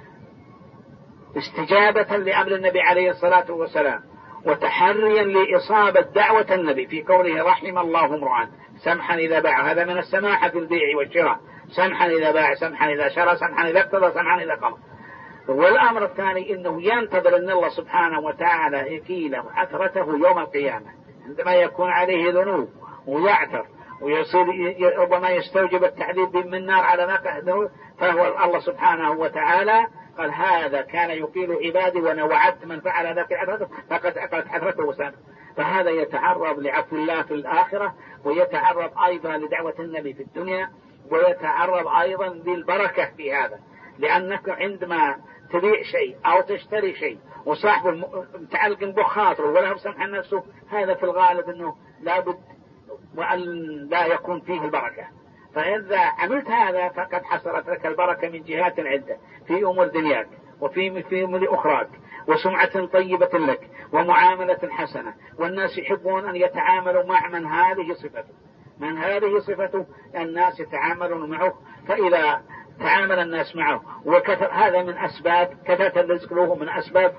استجابة لأمر النبي عليه الصلاة والسلام، وتحريا لإصابة دعوة النبي في قوله: رحم الله امرأ سمحا إذا باع، هذا من السماحة في البيع والشراء، سمحا إذا باع، سمحا إذا شرى، سمحا إذا اقتضى، سمحا إذا قضى. والأمر الثاني إنه ينتظر أن الله سبحانه وتعالى يكيله عثرته يوم القيامة، عندما يكون عليه ذنوب ويعثر ويصير ربما يستوجب التعذيب من نار على ما قدره، فهو الله سبحانه وتعالى قال: هذا كان يقيل عبادي وأنا وعدت من فعل ذلك عثرته فقد أقلت عثرته وسامه. فهذا يتعرض لعفو الله في الآخرة، ويتعرض أيضا لدعوة النبي في الدنيا، ويتعرض أيضا للبركة في هذا، لأنك عندما تبيع شيء أو تشتري شيء وصاحب متعلق بخاطره ولا بسمح نفسه، هذا في الغالب أنه لابد وأن لا يكون فيه البركة. فإذا عملت هذا فقد حصلت لك البركة من جهات عدة في أمور دنياك وفي أمور أخراك، وسمعة طيبة لك، ومعاملة حسنة، والناس يحبون أن يتعاملوا مع من هذه صفته، من هذه صفته الناس يتعاملون معه. فإذا تعامل الناس معه وكثر، هذا من أسباب كثرة الرزق له، من أسباب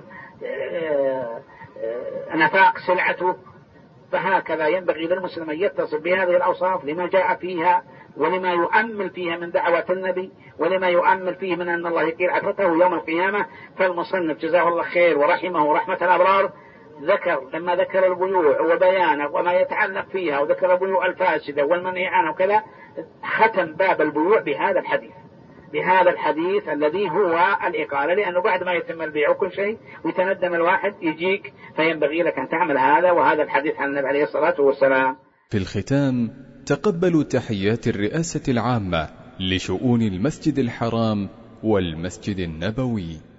نفاق سلعته. فهكذا ينبغي للمسلم أن يتصل بهذه الأوصاف لما جاء فيها ولما يؤمل فيها من دعوة النبي، ولما يؤمل فيه من أن الله يقيل عثرته يوم القيامة. فالمصنف جزاه الله خير ورحمه رحمة الأبرار لما ذكر البيوع وبيانه وما يتعلق فيها، وذكر البيوع الفاسدة والمنهي عنه وكذا، ختم باب البيوع بهذا الحديث الذي هو الإقالة، لأنه بعد ما يتم البيع وكل شيء ويتندم الواحد يجيك فينبغي لك أن تعمل هذا، وهذا الحديث عن النبي عليه الصلاة والسلام. في الختام تقبلوا تحيات الرئاسة العامة لشؤون المسجد الحرام والمسجد النبوي.